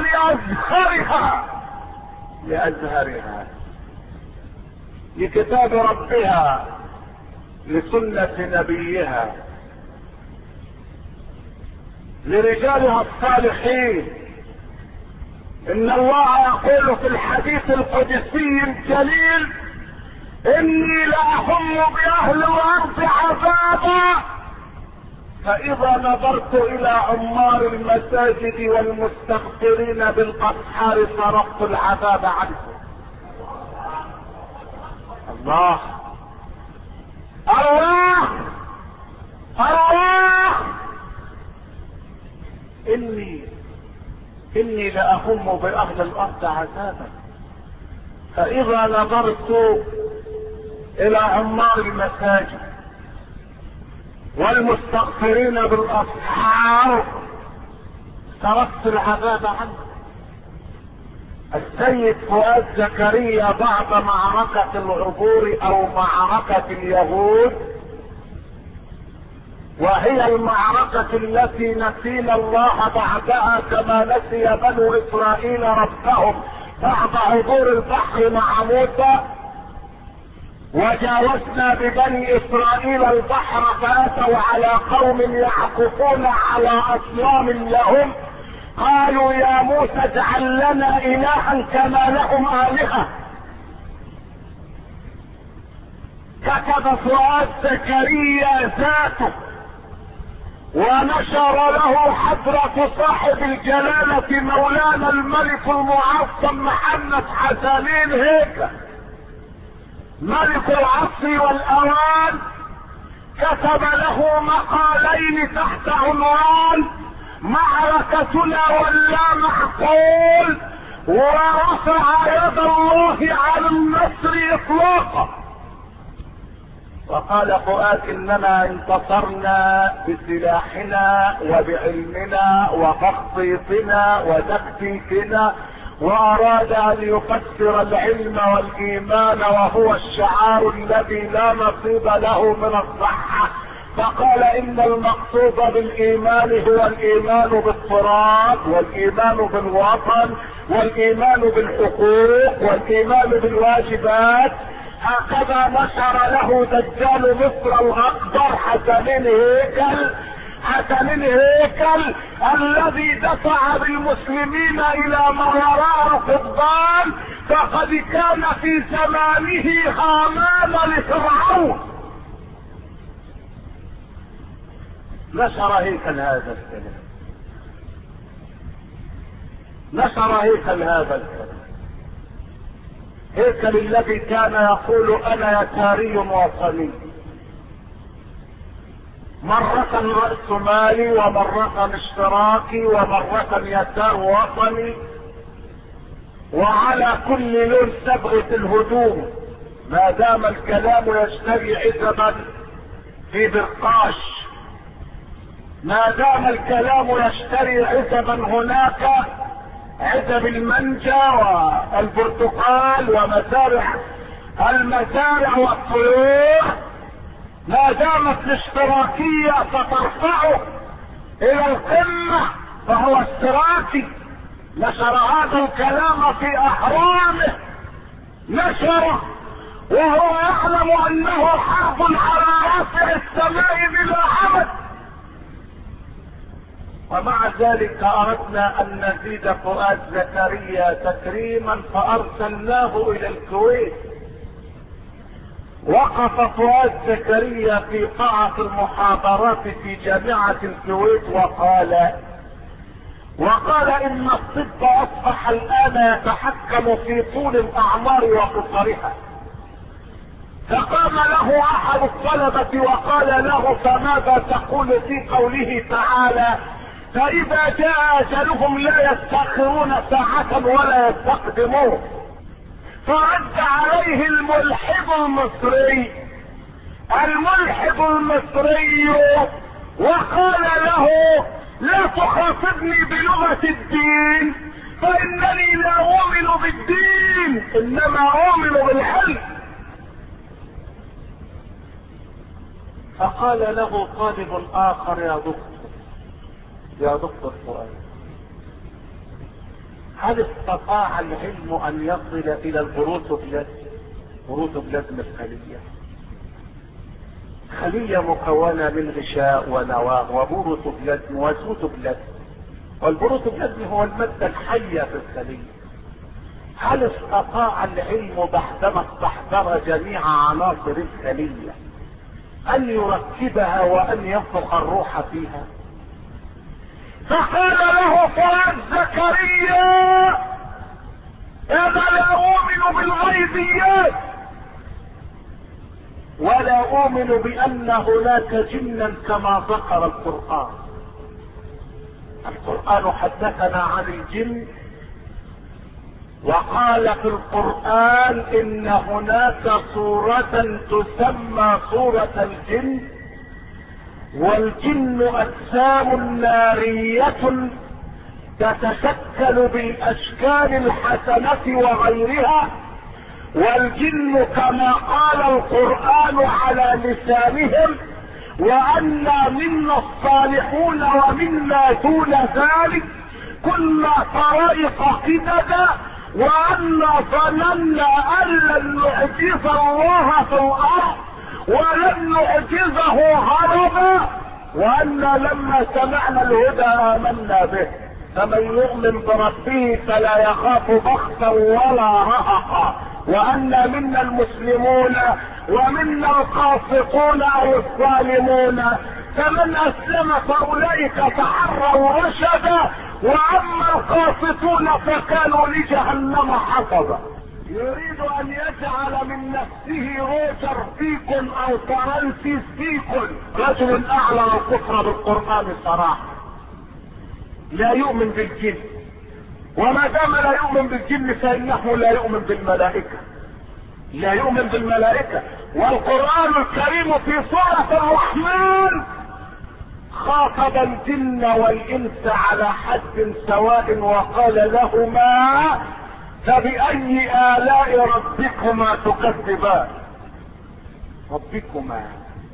Speaker 1: لأزهرها لكتاب ربها لسنة نبيها لرجالها الصالحين. ان الله يقول في الحديث القدسي الجليل: اني لاهم باهل الارض عذابا، فاذا نظرت الى عمار المساجد والمستغفرين بالاسحار صرفت العذاب عنهم. الله الله الله، اني لاهم باهل الارض عذابا، فاذا نظرت الى عمار المساجد والمستغفرين بالاسحار صرفت العذاب عنه. السيد فؤاد زكريا بعد معركة العبور او معركة اليهود، وهي المعركة التي نسينا الله بعدها كما نسي بنو اسرائيل ربهم بعد عبور البحر مع موسى، وجاوزنا ببني اسرائيل البحر فاتوا على قوم يعكفون على اصنام لهم، قالوا يا موسى اجعل لنا الها كما لهم الهه. كتب فؤاد زكريا ذاته ونشر له حضرة صاحب الجلالة مولانا الملك المعظم محمد حسنين هيك ملك العصر والاوان، كتب له مقالين تحت عنوان معركتنا ولا معقول، ورفع يد الله على النصر اطلاقا. وقال فؤاد اننا انتصرنا بسلاحنا وبعلمنا وتخطيطنا وتكتيكنا، واراد ان يفسر العلم والايمان وهو الشعار الذي لا نصيب له من الصحة، فقال ان المقصود بالايمان هو الايمان بالصراط والايمان بالوطن والايمان بالحقوق والايمان بالواجبات. هكذا نشر له دجال مصر الاكبر حسن هيكل الذي دفع بالمسلمين الى ما وراء القضبان، فقد كان في زمانه هامان لفرعون. نشر هيكل هذا الكلام، هيكل الذي كان يقول انا يساري وطني، مرة رأس مالي ومرة اشتراكي ومرة يسار وطني، وعلى كل لون صبغة الهدوم ما دام الكلام يشتري عزبا في برقاش، ما دام الكلام يشتري عزبا هناك عزب المانجا والبرتقال ومزارع المزارع والطيور، ما دامت الاشتراكية سترفعه الى القمة فهو اشتراكي. نشر هذا الكلام في احرامه، نشره وهو يعلم انه حرب على رافع السماء بلا عمد. ومع ذلك اردنا ان نزيد فؤاد زكريا تكريما فارسلناه الى الكويت. وقف فؤاد زكريا في قاعة المحاضرات في جامعة الكويت وقال ان الطب اصبح الان يتحكم في طول الاعمار وقصرها. فقام له احد الطلبة وقال له فماذا تقول في قوله تعالى فاذا جاء اجلهم لا يستأخرون ساعة ولا يستقدمون؟ فرد عليه الملحد المصري وقال له لا تخاطبني بلغة الدين فانني لا اؤمن بالدين انما اؤمن بالعلم. فقال له طالب اخر يا دكتور فؤاد، هل استطاع العلم ان يصل الى البروتوبلازم الخلية؟ خلية مكونة من غشاء ونواة وبروتوبلازم وسيتوبلازم، والبروتوبلازم هو المادة الحية في الخلية. هل استطاع العلم بعدما استحضر جميع عناصر الخلية ان يركبها وان ينفخ الروح فيها؟ فقال له فؤاد زكريا انا لا اؤمن بالغيبيات ولا اؤمن بان هناك جنا كما ذكر القرآن حدثنا عن الجن وقال في القرآن ان هناك سورة تسمى سورة الجن، والجن اجسام نارية تتشكل بالاشكال الحسنة وغيرها، والجن كما قال القرآن على لسانهم وأنا منا الصالحون ومنا دون ذلك كنا طرائق قددا وأنا ظننا أن لن نعجز الله في الأرض ولن نعجزه هربا وأنا لما سمعنا الهدى آمنا به فمن يؤمن بربه فلا يخاف بخسا ولا رهقا وأنا منا المسلمون ومنا القاسطون أو الظالمون فمن أسلم فأولئك تحروا رشدا وأما القاسطون فكانوا لجهنم حطبا. يريد أن يجعل من نفسه روجر فيكن أو فرنسيس فيكن، رجل أعلى الكفر بالقرآن صراحة، لا يؤمن بالجن، وما دام لا يؤمن بالجن فإنه لا يؤمن بالملائكة، لا يؤمن بالملائكة. والقرآن الكريم في سورة الرحمن خاطب الجن والإنس على حد سواء وقال لهما فبأي آلاء ربكما تكذبان. ربكما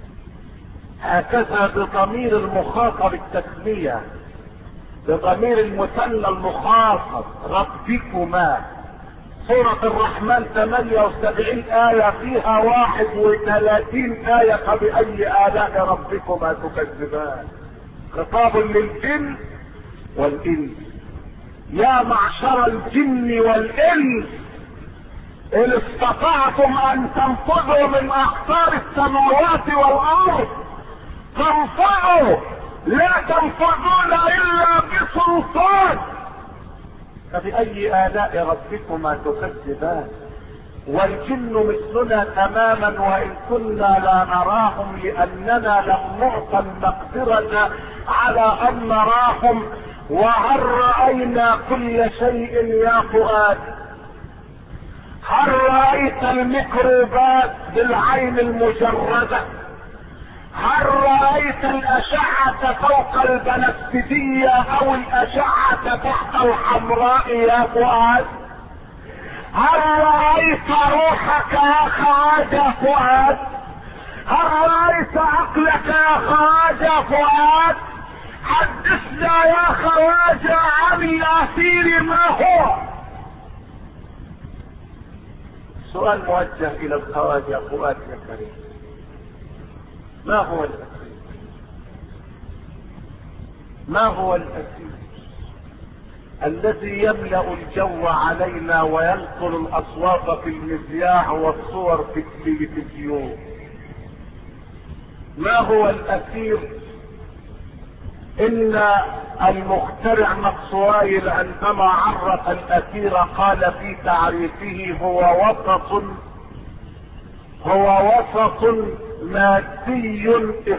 Speaker 1: هكذا بضمير المخاطب التسمية، بضمير المثنى المخاطب ربكما. سورة الرحمن 78 آية فيها 31 آية فبأي آلاء ربكما تكذبان. خطاب للجن والإنس. يا معشر الجن والإنس إن استطعتم أن تنفذوا من أقطار السماوات والأرض فانفذوا، لا تنفذون إلا بسلطان. فبأي آلاء ربكما تكذبان. والجن مثلنا تماما وإن كنا لا نراهم لأننا لم نعطى المقدرة على أن نراهم. وهل رأينا كل شيء يا فؤاد؟ هل رأيت الميكروبات بالعين المجردة؟ هل رأيت الأشعة فوق البنفسجية أو الأشعة تحت الحمراء يا فؤاد؟ هل رأيت روحك يا خواجة فؤاد؟ هل رأيت عقلك يا خواجة فؤاد؟ حدثنا يا خواجة عن الأثير ما هو؟ سؤال موجه إلى الخواجة فؤاد يا كريم. ما هو الأثير؟ ما هو الأثير الذي يملأ الجو علينا وينقل الأصوات في المذياع والصور في التلفزيون؟ ما هو الأثير؟ إن المخترع ماكسويل عندما عرف الأثير قال في تعريفه هو وسط مادي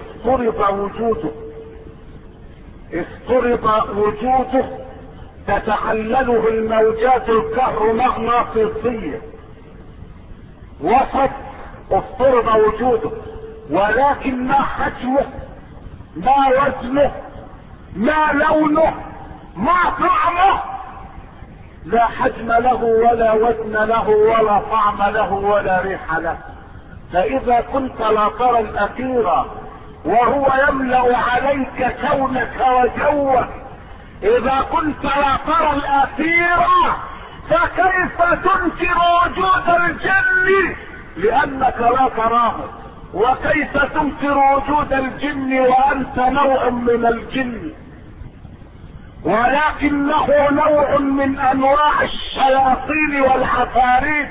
Speaker 1: افترض وجوده تتحلله الموجات الكهرومغناطيسية. وسط افترض وجوده، ولكن ما حجمه، ما وزنه، ما لونه، ما طعمه؟ لا حجم له ولا وزن له ولا طعم له ولا ريح له. فإذا كنت لا ترى الأثير وهو يملأ عليك كونك وجوك، إذا كنت لا ترى الأثير فكيف تنكر وجود الجن لأنك لا تراه؟ وكيف تنكر وجود الجن وأنت نوع من الجن؟ ولكنه نوع من أنواع الشياطين والعفاريت.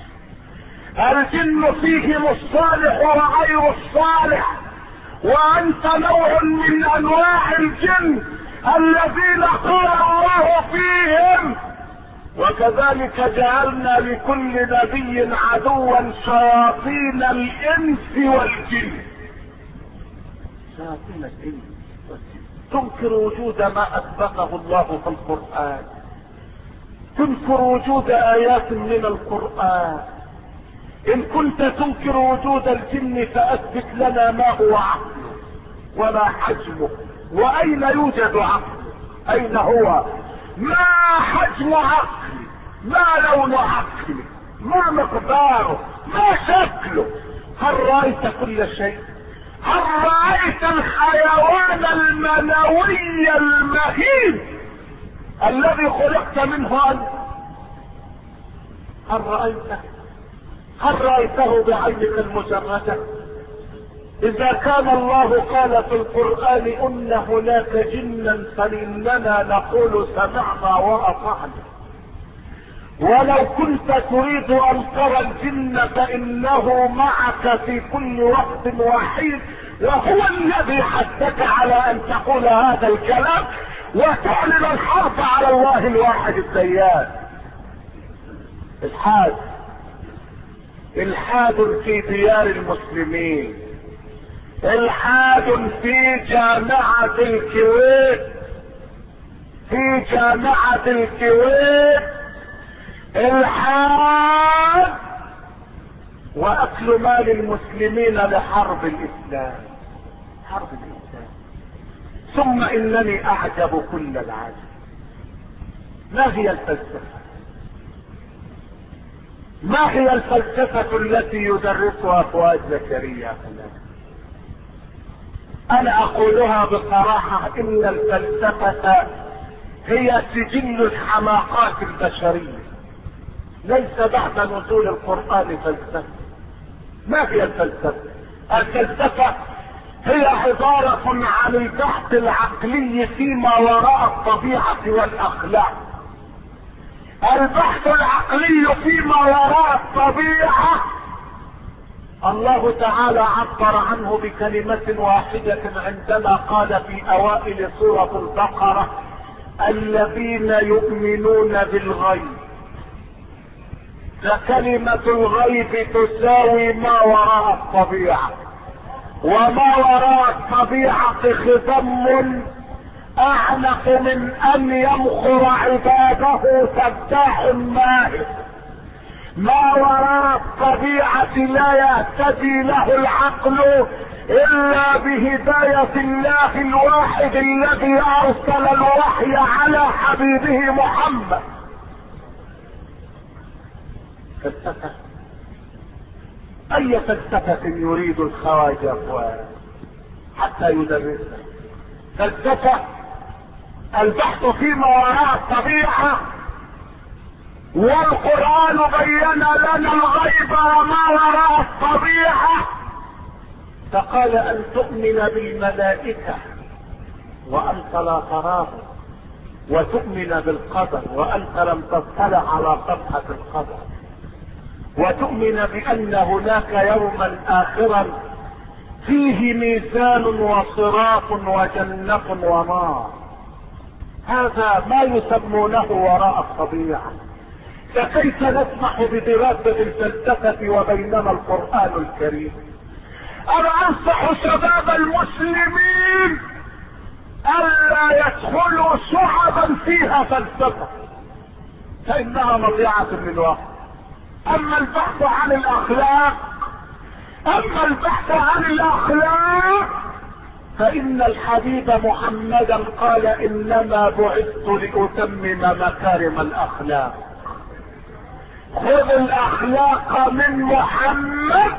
Speaker 1: الجن فيهم الصالح وغير الصالح، وأنت نوع من أنواع الجن الذين قال الله فيهم وكذلك جعلنا لكل نبي عدوا شياطين الإنس والجن. شياطين الإنس والجن. تنكر وجود ما أثبته الله في القرآن، تنكر وجود آيات من القرآن. إن كنت تنكر وجود الجن فأثبت لنا ما هو عقله وما حجمه وأين يوجد عقله؟ أين هو؟ ما حجم عقله؟ ما لون عقله؟ ما مقداره؟ ما شكله؟ هل رأيت كل شيء؟ هل رأيت الحيوان المنوي المهين الذي خلقت منه أنت؟ هل رأيته بعينك المجردة؟ إذا كان الله قال في القرآن إن هناك جنا فإننا نقول سمعنا وأطعنا. ولو كنت تريد أن ترى الجن فإنه معك في كل وقت وحين، وهو الذي حثك على أن تقول هذا الكلام وتعلن الحرب على الله الواحد الديان. الحاد في ديار المسلمين، الحاد في جامعة الكويت، الحاد واكل مال المسلمين لحرب الاسلام، حرب الاسلام. ثم انني اعجب كل العجب، ما هي الفلسفة؟ ما هي الفلسفة التي يدرسها فؤاد زكريا؟ انا اقولها بصراحة، ان الفلسفة هي سجل الحماقات البشرية، ليس بعد نزول القرآن فلسفة. ما هي الفلسفة؟ الفلسفة هي عبارة عن البحث العقلي فيما وراء الطبيعة والاخلاق. البحث العقلي فيما وراء الطبيعة الله تعالى عبر عنه بكلمة واحدة عندما قال في اوائل سورة البقرة: الذين يؤمنون بالغيب. فكلمة الغيب تساوي ما وراء الطبيعة، وما وراء الطبيعة خزم اعنق من ان يمخر عباده سباح ماهر. ما وراء الطبيعة لا يهتدي له العقل الا بهداية الله الواحد الذي ارسل الوحي على حبيبه محمد. فلسفة؟ اي فلسفة يريد الخواجة حتى يدرسها؟ فلسفة البحث فيما وراء الطبيعة، والقرآن بين لنا الغيب وما وراء الطبيعة. فقال ان تؤمن بالملائكة وانت لا تراه، وتؤمن بالقدر وانت لم تطلع على صفحة القدر، وتؤمن بان هناك يوما اخرا فيه ميزان وصراط وجنة ونار. هذا ما يسمونه وراء الطبيعة. فكيف نسمح بدراسة الفلسفة وبينما القرآن الكريم؟ انا انصح شباب المسلمين الا يدخلوا شعبا فيها فلسفة، فانها مضيعة للوقت. اما البحث عن الاخلاق، فان الحبيب محمدا قال انما بعثت لاتمم مكارم الاخلاق. خذ الاخلاق من محمد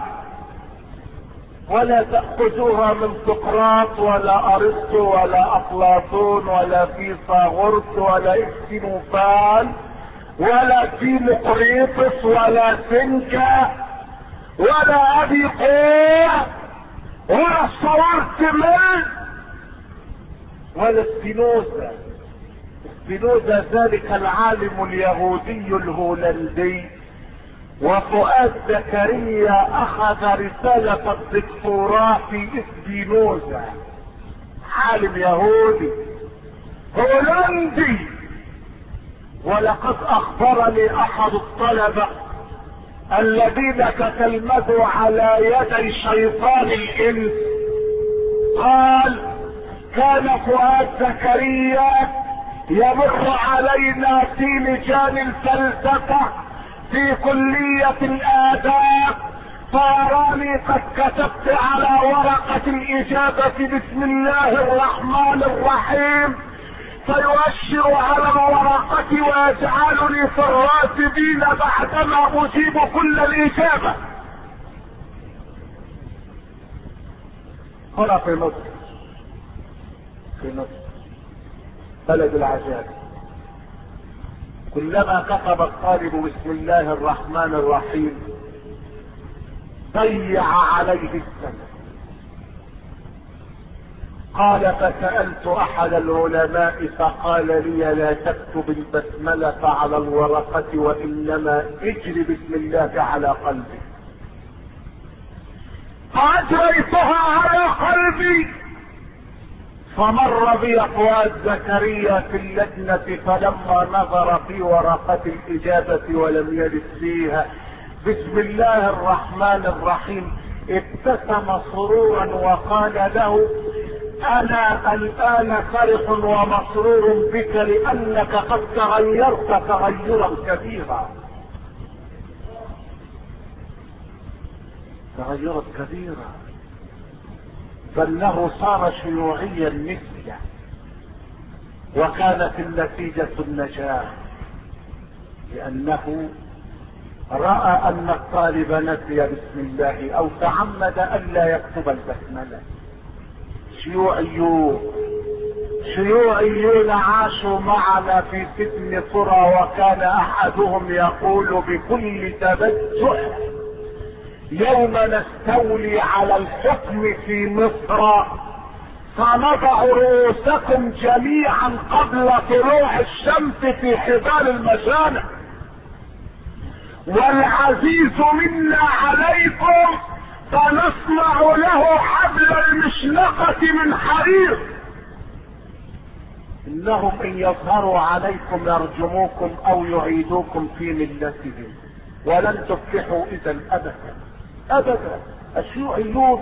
Speaker 1: ولا تأخذوها من سقراط ولا ارسطو ولا افلاطون ولا فيثاغورس ولا اكسينوفان ولا ديمقريطس ولا سنكا ولا ابي قوة ولا صورتمل ولا سبينوزا. سبينوزا ذلك العالم اليهودي الهولندي، وفؤاد زكريا اخذ رسالة الدكتوراه في سبينوزا، عالم يهودي هولندي. ولقد اخبرني احد الطلبة الذين تتلمذوا على يدي شيطان الانس، قال: كان فؤاد زكريا يمر علينا في لجان الفلسفة في كلية الآداب، فأراني قد كتبت على ورقة الإجابة بسم الله الرحمن الرحيم، فيؤشر على الورقة ويجعلني في الراتبين بعدما أجيب كل الإجابة. هنا في مصر، بلد العجائب، كلما كتب الطالب بسم الله الرحمن الرحيم ضيع عليه السنة. قال: فسألت احد العلماء فقال لي: لا تكتب البسملة على الورقة وانما اجري بسم الله على قلبي. فاجريتها على قلبي، فمر بي فؤاد زكريا في اللجنة، فلما نظر في ورقة الإجابة ولم يجد فيها بسم الله الرحمن الرحيم ابتسم سرورا وقال له: أنا الآن فرح ومسرور بك لأنك قد تغيرت تغيرا كبيرا. تغيرت كبيرة، فانه صار شيوعيا مثله، وكانت النتيجة النجاة، لانه رأى ان الطالب نسي بسم الله او تعمد الا يكتب البسملة. شيوعيون عاشوا معنا في سجن قرى، وكان احدهم يقول بكل تبجح: يوم نستولي على الحكم في مصر سنضع رؤوسكم جميعا قبل طلوع الشمس في حبال المشانق، والعزيز منا عليكم فنصنع له حبل المشنقة من حرير، انهم ان يظهروا عليكم يرجموكم او يعيدوكم في ملتهم ولن تفلحوا اذا ابدا ابدا. الشيوعيون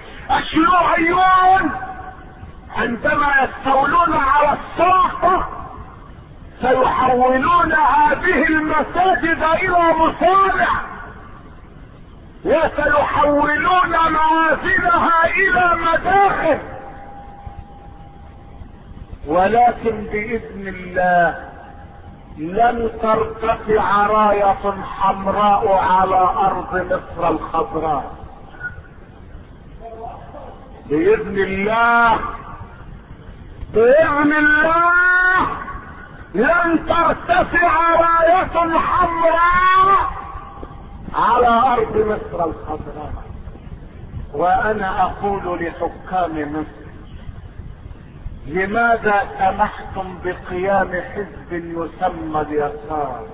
Speaker 1: عندما يستولون على السلطة سيحولون هذه المساجد الى مصانع، وسيحولون موازنها الى مداخل، ولكن باذن الله لن ترتفع راية حمراء على ارض مصر الخضراء. باذن الله لن ترتفع راية حمراء على ارض مصر الخضراء. وانا اقول لحكام مصر: لماذا سمحتم بقيام حزب يسمى اليسار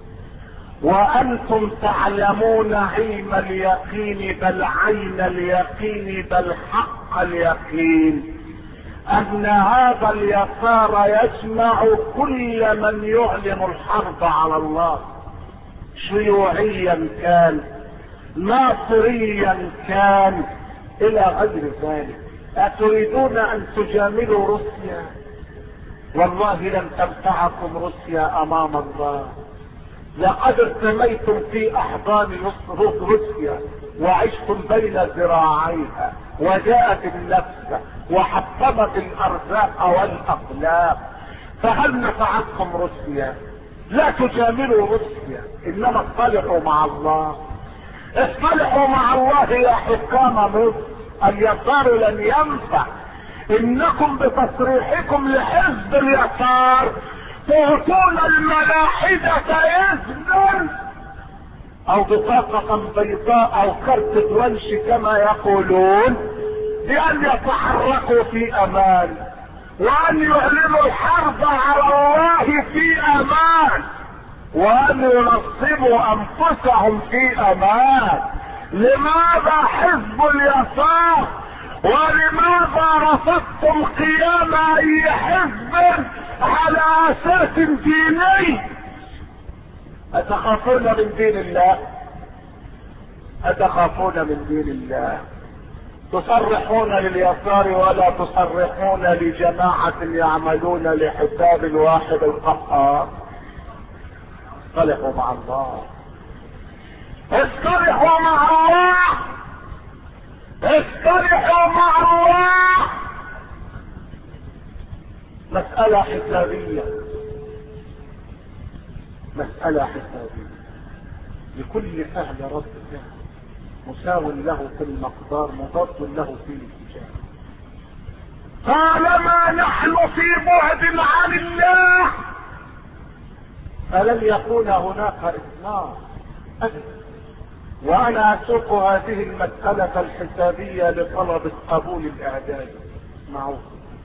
Speaker 1: وانتم تعلمون علم اليقين بل عين اليقين بل حق اليقين ان هذا اليسار يجمع كل من يعلن الحرب على الله، شيوعيا كان، ناصريا كان، الى غير ذلك. اتريدون ان تجاملوا روسيا؟ والله لن تنفعكم روسيا امام الله. لقد ارتميتم في احضان روسيا وعشتم بين ذراعيها، وجاءت النفس وحطمت الارزاق والاخلاق، فهل نفعتكم روسيا؟ لا تجاملوا روسيا، انما اصطلحوا مع الله. اصطلحوا مع الله يا حكام مصر. اليسار لن ينفع. انكم بتصريحكم لحزب اليسار تعطون الملاحدة اذنا او بطاقة بيضاء او كرت ونش كما يقولون بان يتحركوا في امان، وان يعلنوا الحرب على الله في امان، وان ينصبوا انفسهم في امان. لماذا حزب اليسار؟ ولماذا رفضتم قيام اي حزب على اساس ديني؟ اتخافون من دين الله؟ اتخافون من دين الله؟ تصرحون لليسار ولا تصرحون لجماعة يعملون لحساب الواحد القهار. اصطلحوا مع الله، اصطلحوا مع الله، اصطلحوا مع الله. مسألة حسابية، مسألة حسابية. لكل فعل رد فعل مساو له في المقدار مضاد له في الاتجاه. طالما نحن في بعد عن الله فلن يكون هناك إثمار أبدا. وأنا أسوق هذه المسألة الحسابية لطلب قبول الإعداد. معروف.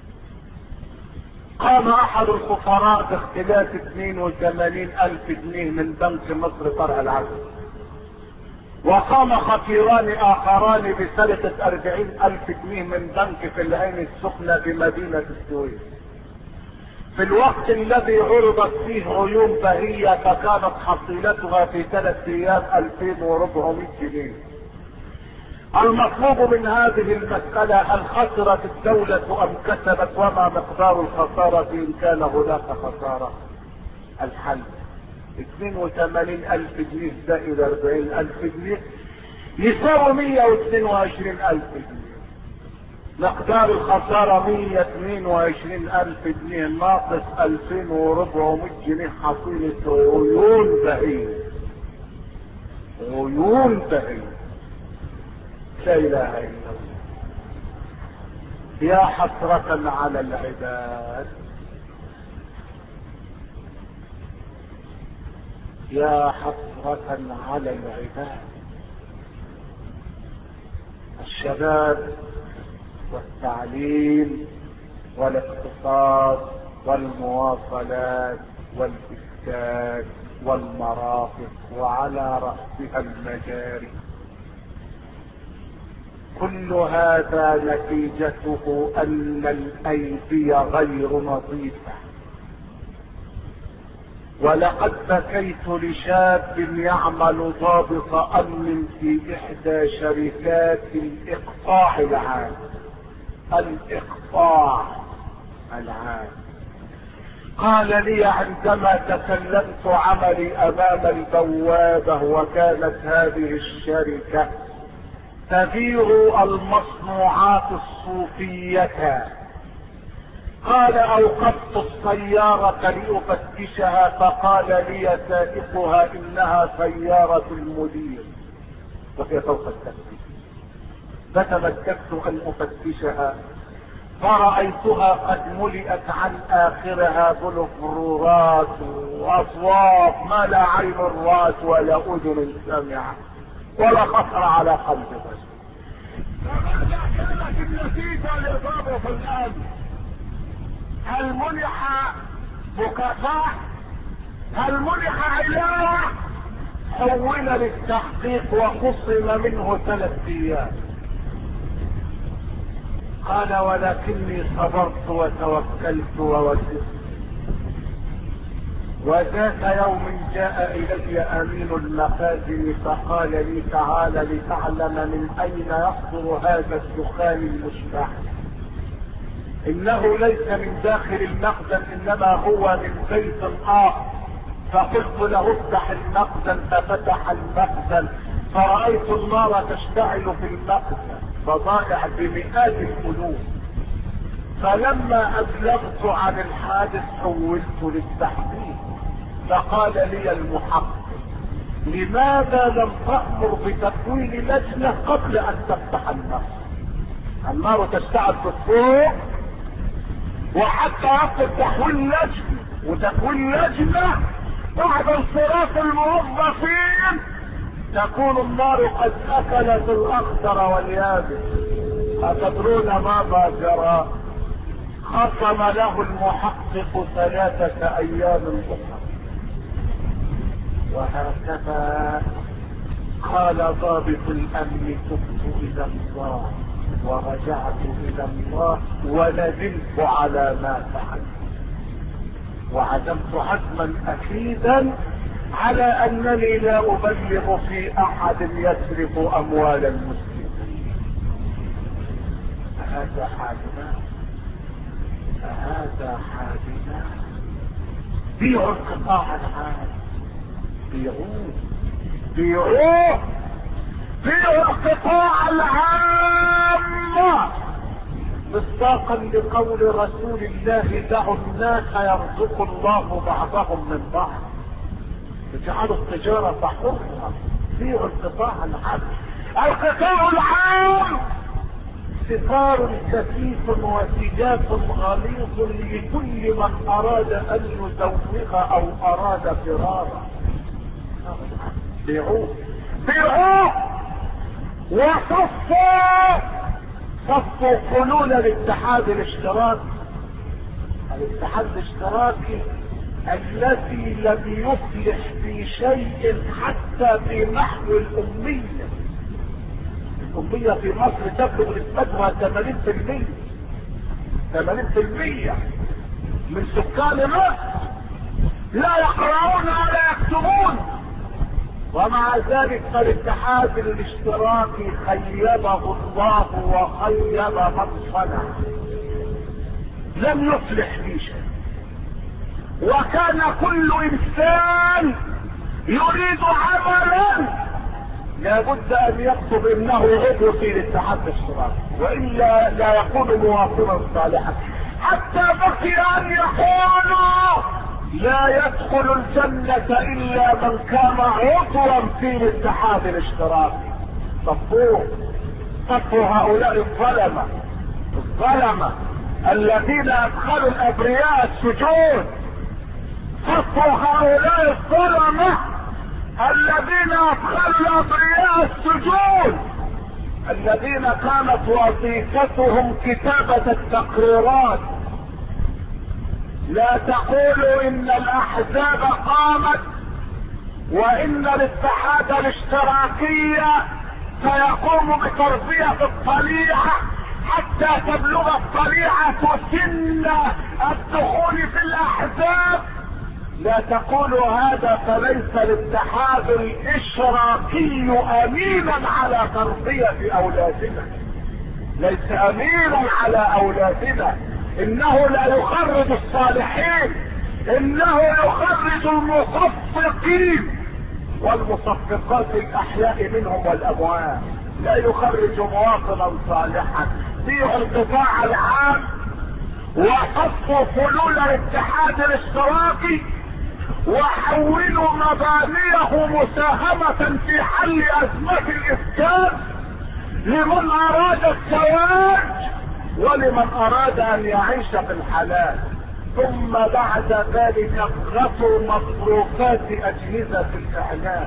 Speaker 1: قام أحد الفقراء باختلاس 82,000 جنيه من بنك مصر فرع العدل، وقام خطيران آخران بسرقة 40,000 جنيه من بنك في العين السخنة بمدينة السويس في الوقت الذي عرضت فيه عيون بهية، فكانت حصيلتها في 3 أيام 2,400 جنيه. المطلوب من هذه المسألة هل خسرت الدولة ام كسبت، وما مقدار الخسارة ان كان هناك خسارة؟ الحل 82,000 جنيه زائد 40,000 جنيه يساوي 122,000 جنيه. مقدار الخسارة 122,000 جنيه ناقص 2,400 جنيه حصيلة عيون بهية. عيون بهية. لا اله الا الله. يا حسرة على العباد، يا حسرة على العباد. الشباب والتعليم والاقتصاد والمواصلات والإسكان والمرافق وعلى رأسها المجاري، كل هذا نتيجته أن الأيدي غير نظيفة. ولقد بكيت لشاب يعمل ضابط امن في احدى شركات الاقطاع العام. الاقطاع العام. قال لي عندما تكلمت عملي امام البوابة، وكانت هذه الشركة تبيع المصنوعات الصوفية، قال اوقفت السيارة لأفتشها، فقال لي سائقها انها سيارة المدير وهي فوق التفتيش. فتمكنت ان افتشها فرأيتها قد ملئت عن اخرها بلفرورات واصوات ما لا عين رأت ولا اذن سمعت ولا خطر على قلب بشر. فماذا كانت النتيجة لضابط الامن؟ هل منح مكافأة؟ هل منح علاوة؟ حول للتحقيق وخصم منه 3 ايام. قال ولكني صبرت وتوكلت ووسلت. وذات يوم جاء الي امين المخازن فقال لي تعال لتعلم من اين يصدر هذا الدخان المشبع. انه ليس من داخل المخزن انما هو من بيت اخر. فقلت له افتح المخزن، ففتح المخزن فرأيت النار تشتعل في المخزن فضائع بمئات الالوف. فلما ابلغت عن الحادث حولت للتحقيق. فقال لي المحقق لماذا لم تأمر بتكوين لجنة قبل ان تفتح المخزن؟ النار تشتعل في الفوق، وحتى يصل تحويل لجنة، وتكوين لجنة بعد انصراف الموظفين تكون النار قد اكلت الاخضر واليابس. اتدرون ماذا جرى؟ خصم له المحقق 3 ايام اخرى. وهكذا قال ضابط الامن تبت الى الله ورجعت الى الله وندمت على ما فعلت، وعزمت عزما اكيدا على انني لا ابلغ في احد يسرق اموال المسلمين. فهذا حالنا، فهذا حالنا. بيعوا القطاع العام، بيعوه بيعوه بيعوا القطاع العام مصداقا لقول رسول الله دعوا الناس يرزق الله بعضهم من بعض. اجعلوا التجارة حرة، بيعوا القطاع العام. القطاع العام ستار كثيف وسجاف غليظ لكل من اراد ان يزوغ او اراد فرارا. بيعوه بيعوه وصفوا حلول الاتحاد الاشتراكي. الاتحاد الاشتراكي الذي لم يفلح في شيء حتى في محو الأمية. الأمية في مصر تبلغ نسبتها 80%. 80% من سكان مصر لا يقرؤون ولا يكتبون، ومع ذلك فالاتحاد الاشتراكي خيبه الله وخيب من صنع. لم يفلح في شيء، وكان كل انسان يريد عملا لابد ان يكتب انه عضو في الاتحاد الاشتراكي، والا لا يكون مواطنا صالحا. حتى بقي ان يقولوا لا يدخل الجنة الا من كان عضوا في الاتحاد الاشتراكي. صفوا هؤلاء الظلمة الذين ادخلوا الابرياء السجون. صفوا هؤلاء الظلمة الذين ادخلوا الابرياء السجون، الذين كانت وظيفتهم كتابة التقريرات. لا تقولوا ان الاحزاب قامت وان الاتحاد الاشتراكي سيقوم بتربية الطليعة حتى تبلغ الطليعة سن الدخول في الاحزاب. لا تقولوا هذا، فليس الاتحاد الاشتراكي امينا على تربية اولادنا، ليس امينا على اولادنا. انه لا يخرج الصالحين، انه يخرج المصفقين والمصفقات الاحياء منهم والاموات، لا يخرج مواطنا صالحا. في القطاع العام وقفوا فلول الاتحاد الاشتراكي وحولوا مبانيه مساهمة في حل ازمة الاسكان لمن اراد الزواج ولمن اراد ان يعيش في الحلال. ثم بعد ذلك غطوا مصروفات اجهزة الاعلام.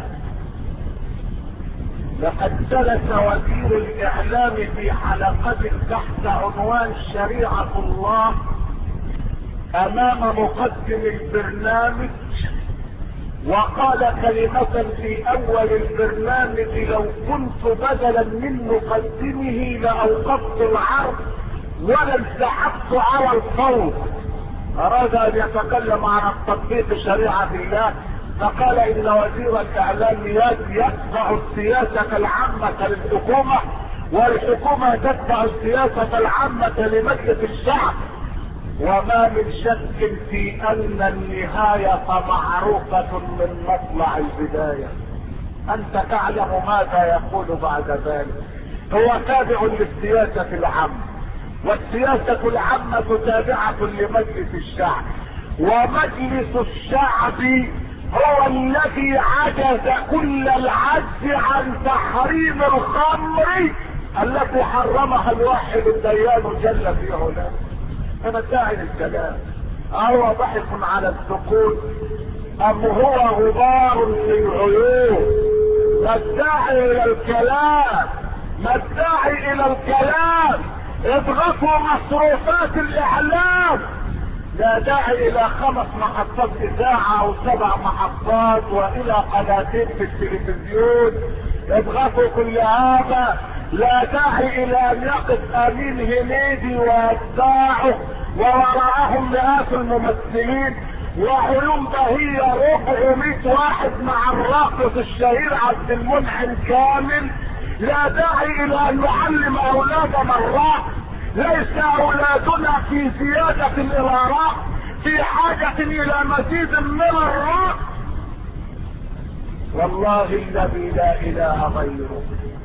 Speaker 1: لقد جلس وزير الاعلام في حلقة تحت عنوان شريعة الله امام مقدم البرنامج وقال كلمة في اول البرنامج: لو كنت بدلا من مقدمه لاوقفت العرض ولا انسحبت على الصوت. اراد ان يتكلم عن تطبيق شريعة الله، فقال ان وزير الاعلام يتبع السياسة العامة للحكومة والحكومة تتبع السياسة العامة لمجلس الشعب، وما من شك في ان النهاية معروفة من مطلع البداية. انت تعلم ماذا يقول بعد ذلك. هو تابع للسياسة العامة، والسياسة العامة تابعة لمجلس الشعب، ومجلس الشعب هو الذي عجز كل العجز عن تحريم الخمر التي حرمها الواحد الديان جل في علاه. انا داعي للكلام، هو ضحك على السكوت ام هو غبار في العيون؟ ما الداعي الى الكلام، ما الداعي الى الكلام. اضغطوا مصروفات الاعلام. لا داعي الى 5 محطات اذاعة او 7 محطات والى قناتين في التلفزيون. اضغطوا كل هذا. لا داعي الى ان يقف امين هنيدي واتباعه ووراءهم مئات الممثلين وعلوم بهية 400 واحد مع الراقص الشهير عبد المنعم كامل. لا داعي الى ان نعلم اولادنا الرقص. ليس اولادنا في زيادة الى رقص، في حاجة الى مزيد من الرقص. والله الذي لا اله غيره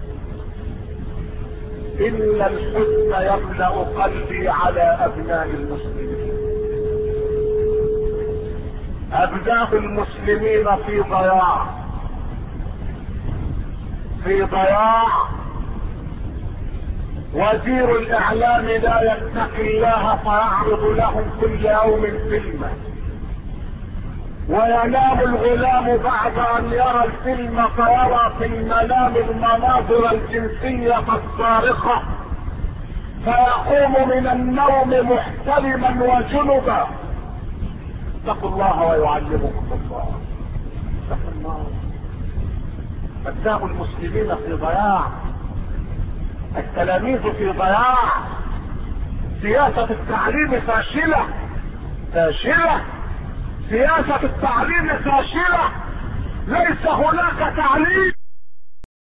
Speaker 1: ان الحزن يملأ قلبي على ابناء المسلمين. ابناء المسلمين في ضياع، في ضياع. وزير الاعلام لا يتقي الله فيعرض لهم كل يوم فيلما، وينام الغلام بعد ان يرى الفيلم فيرى في المنام المناظر الجنسية الصارخة، فيقوم من النوم محتلما وجنبا. اتقوا الله ويعلمكم الله، اتقوا الله. ابناء المسلمين في ضياع، التلاميذ في ضياع، سياسة التعليم فاشلة فاشلة، سياسة التعليم فاشلة. ليس هناك تعليم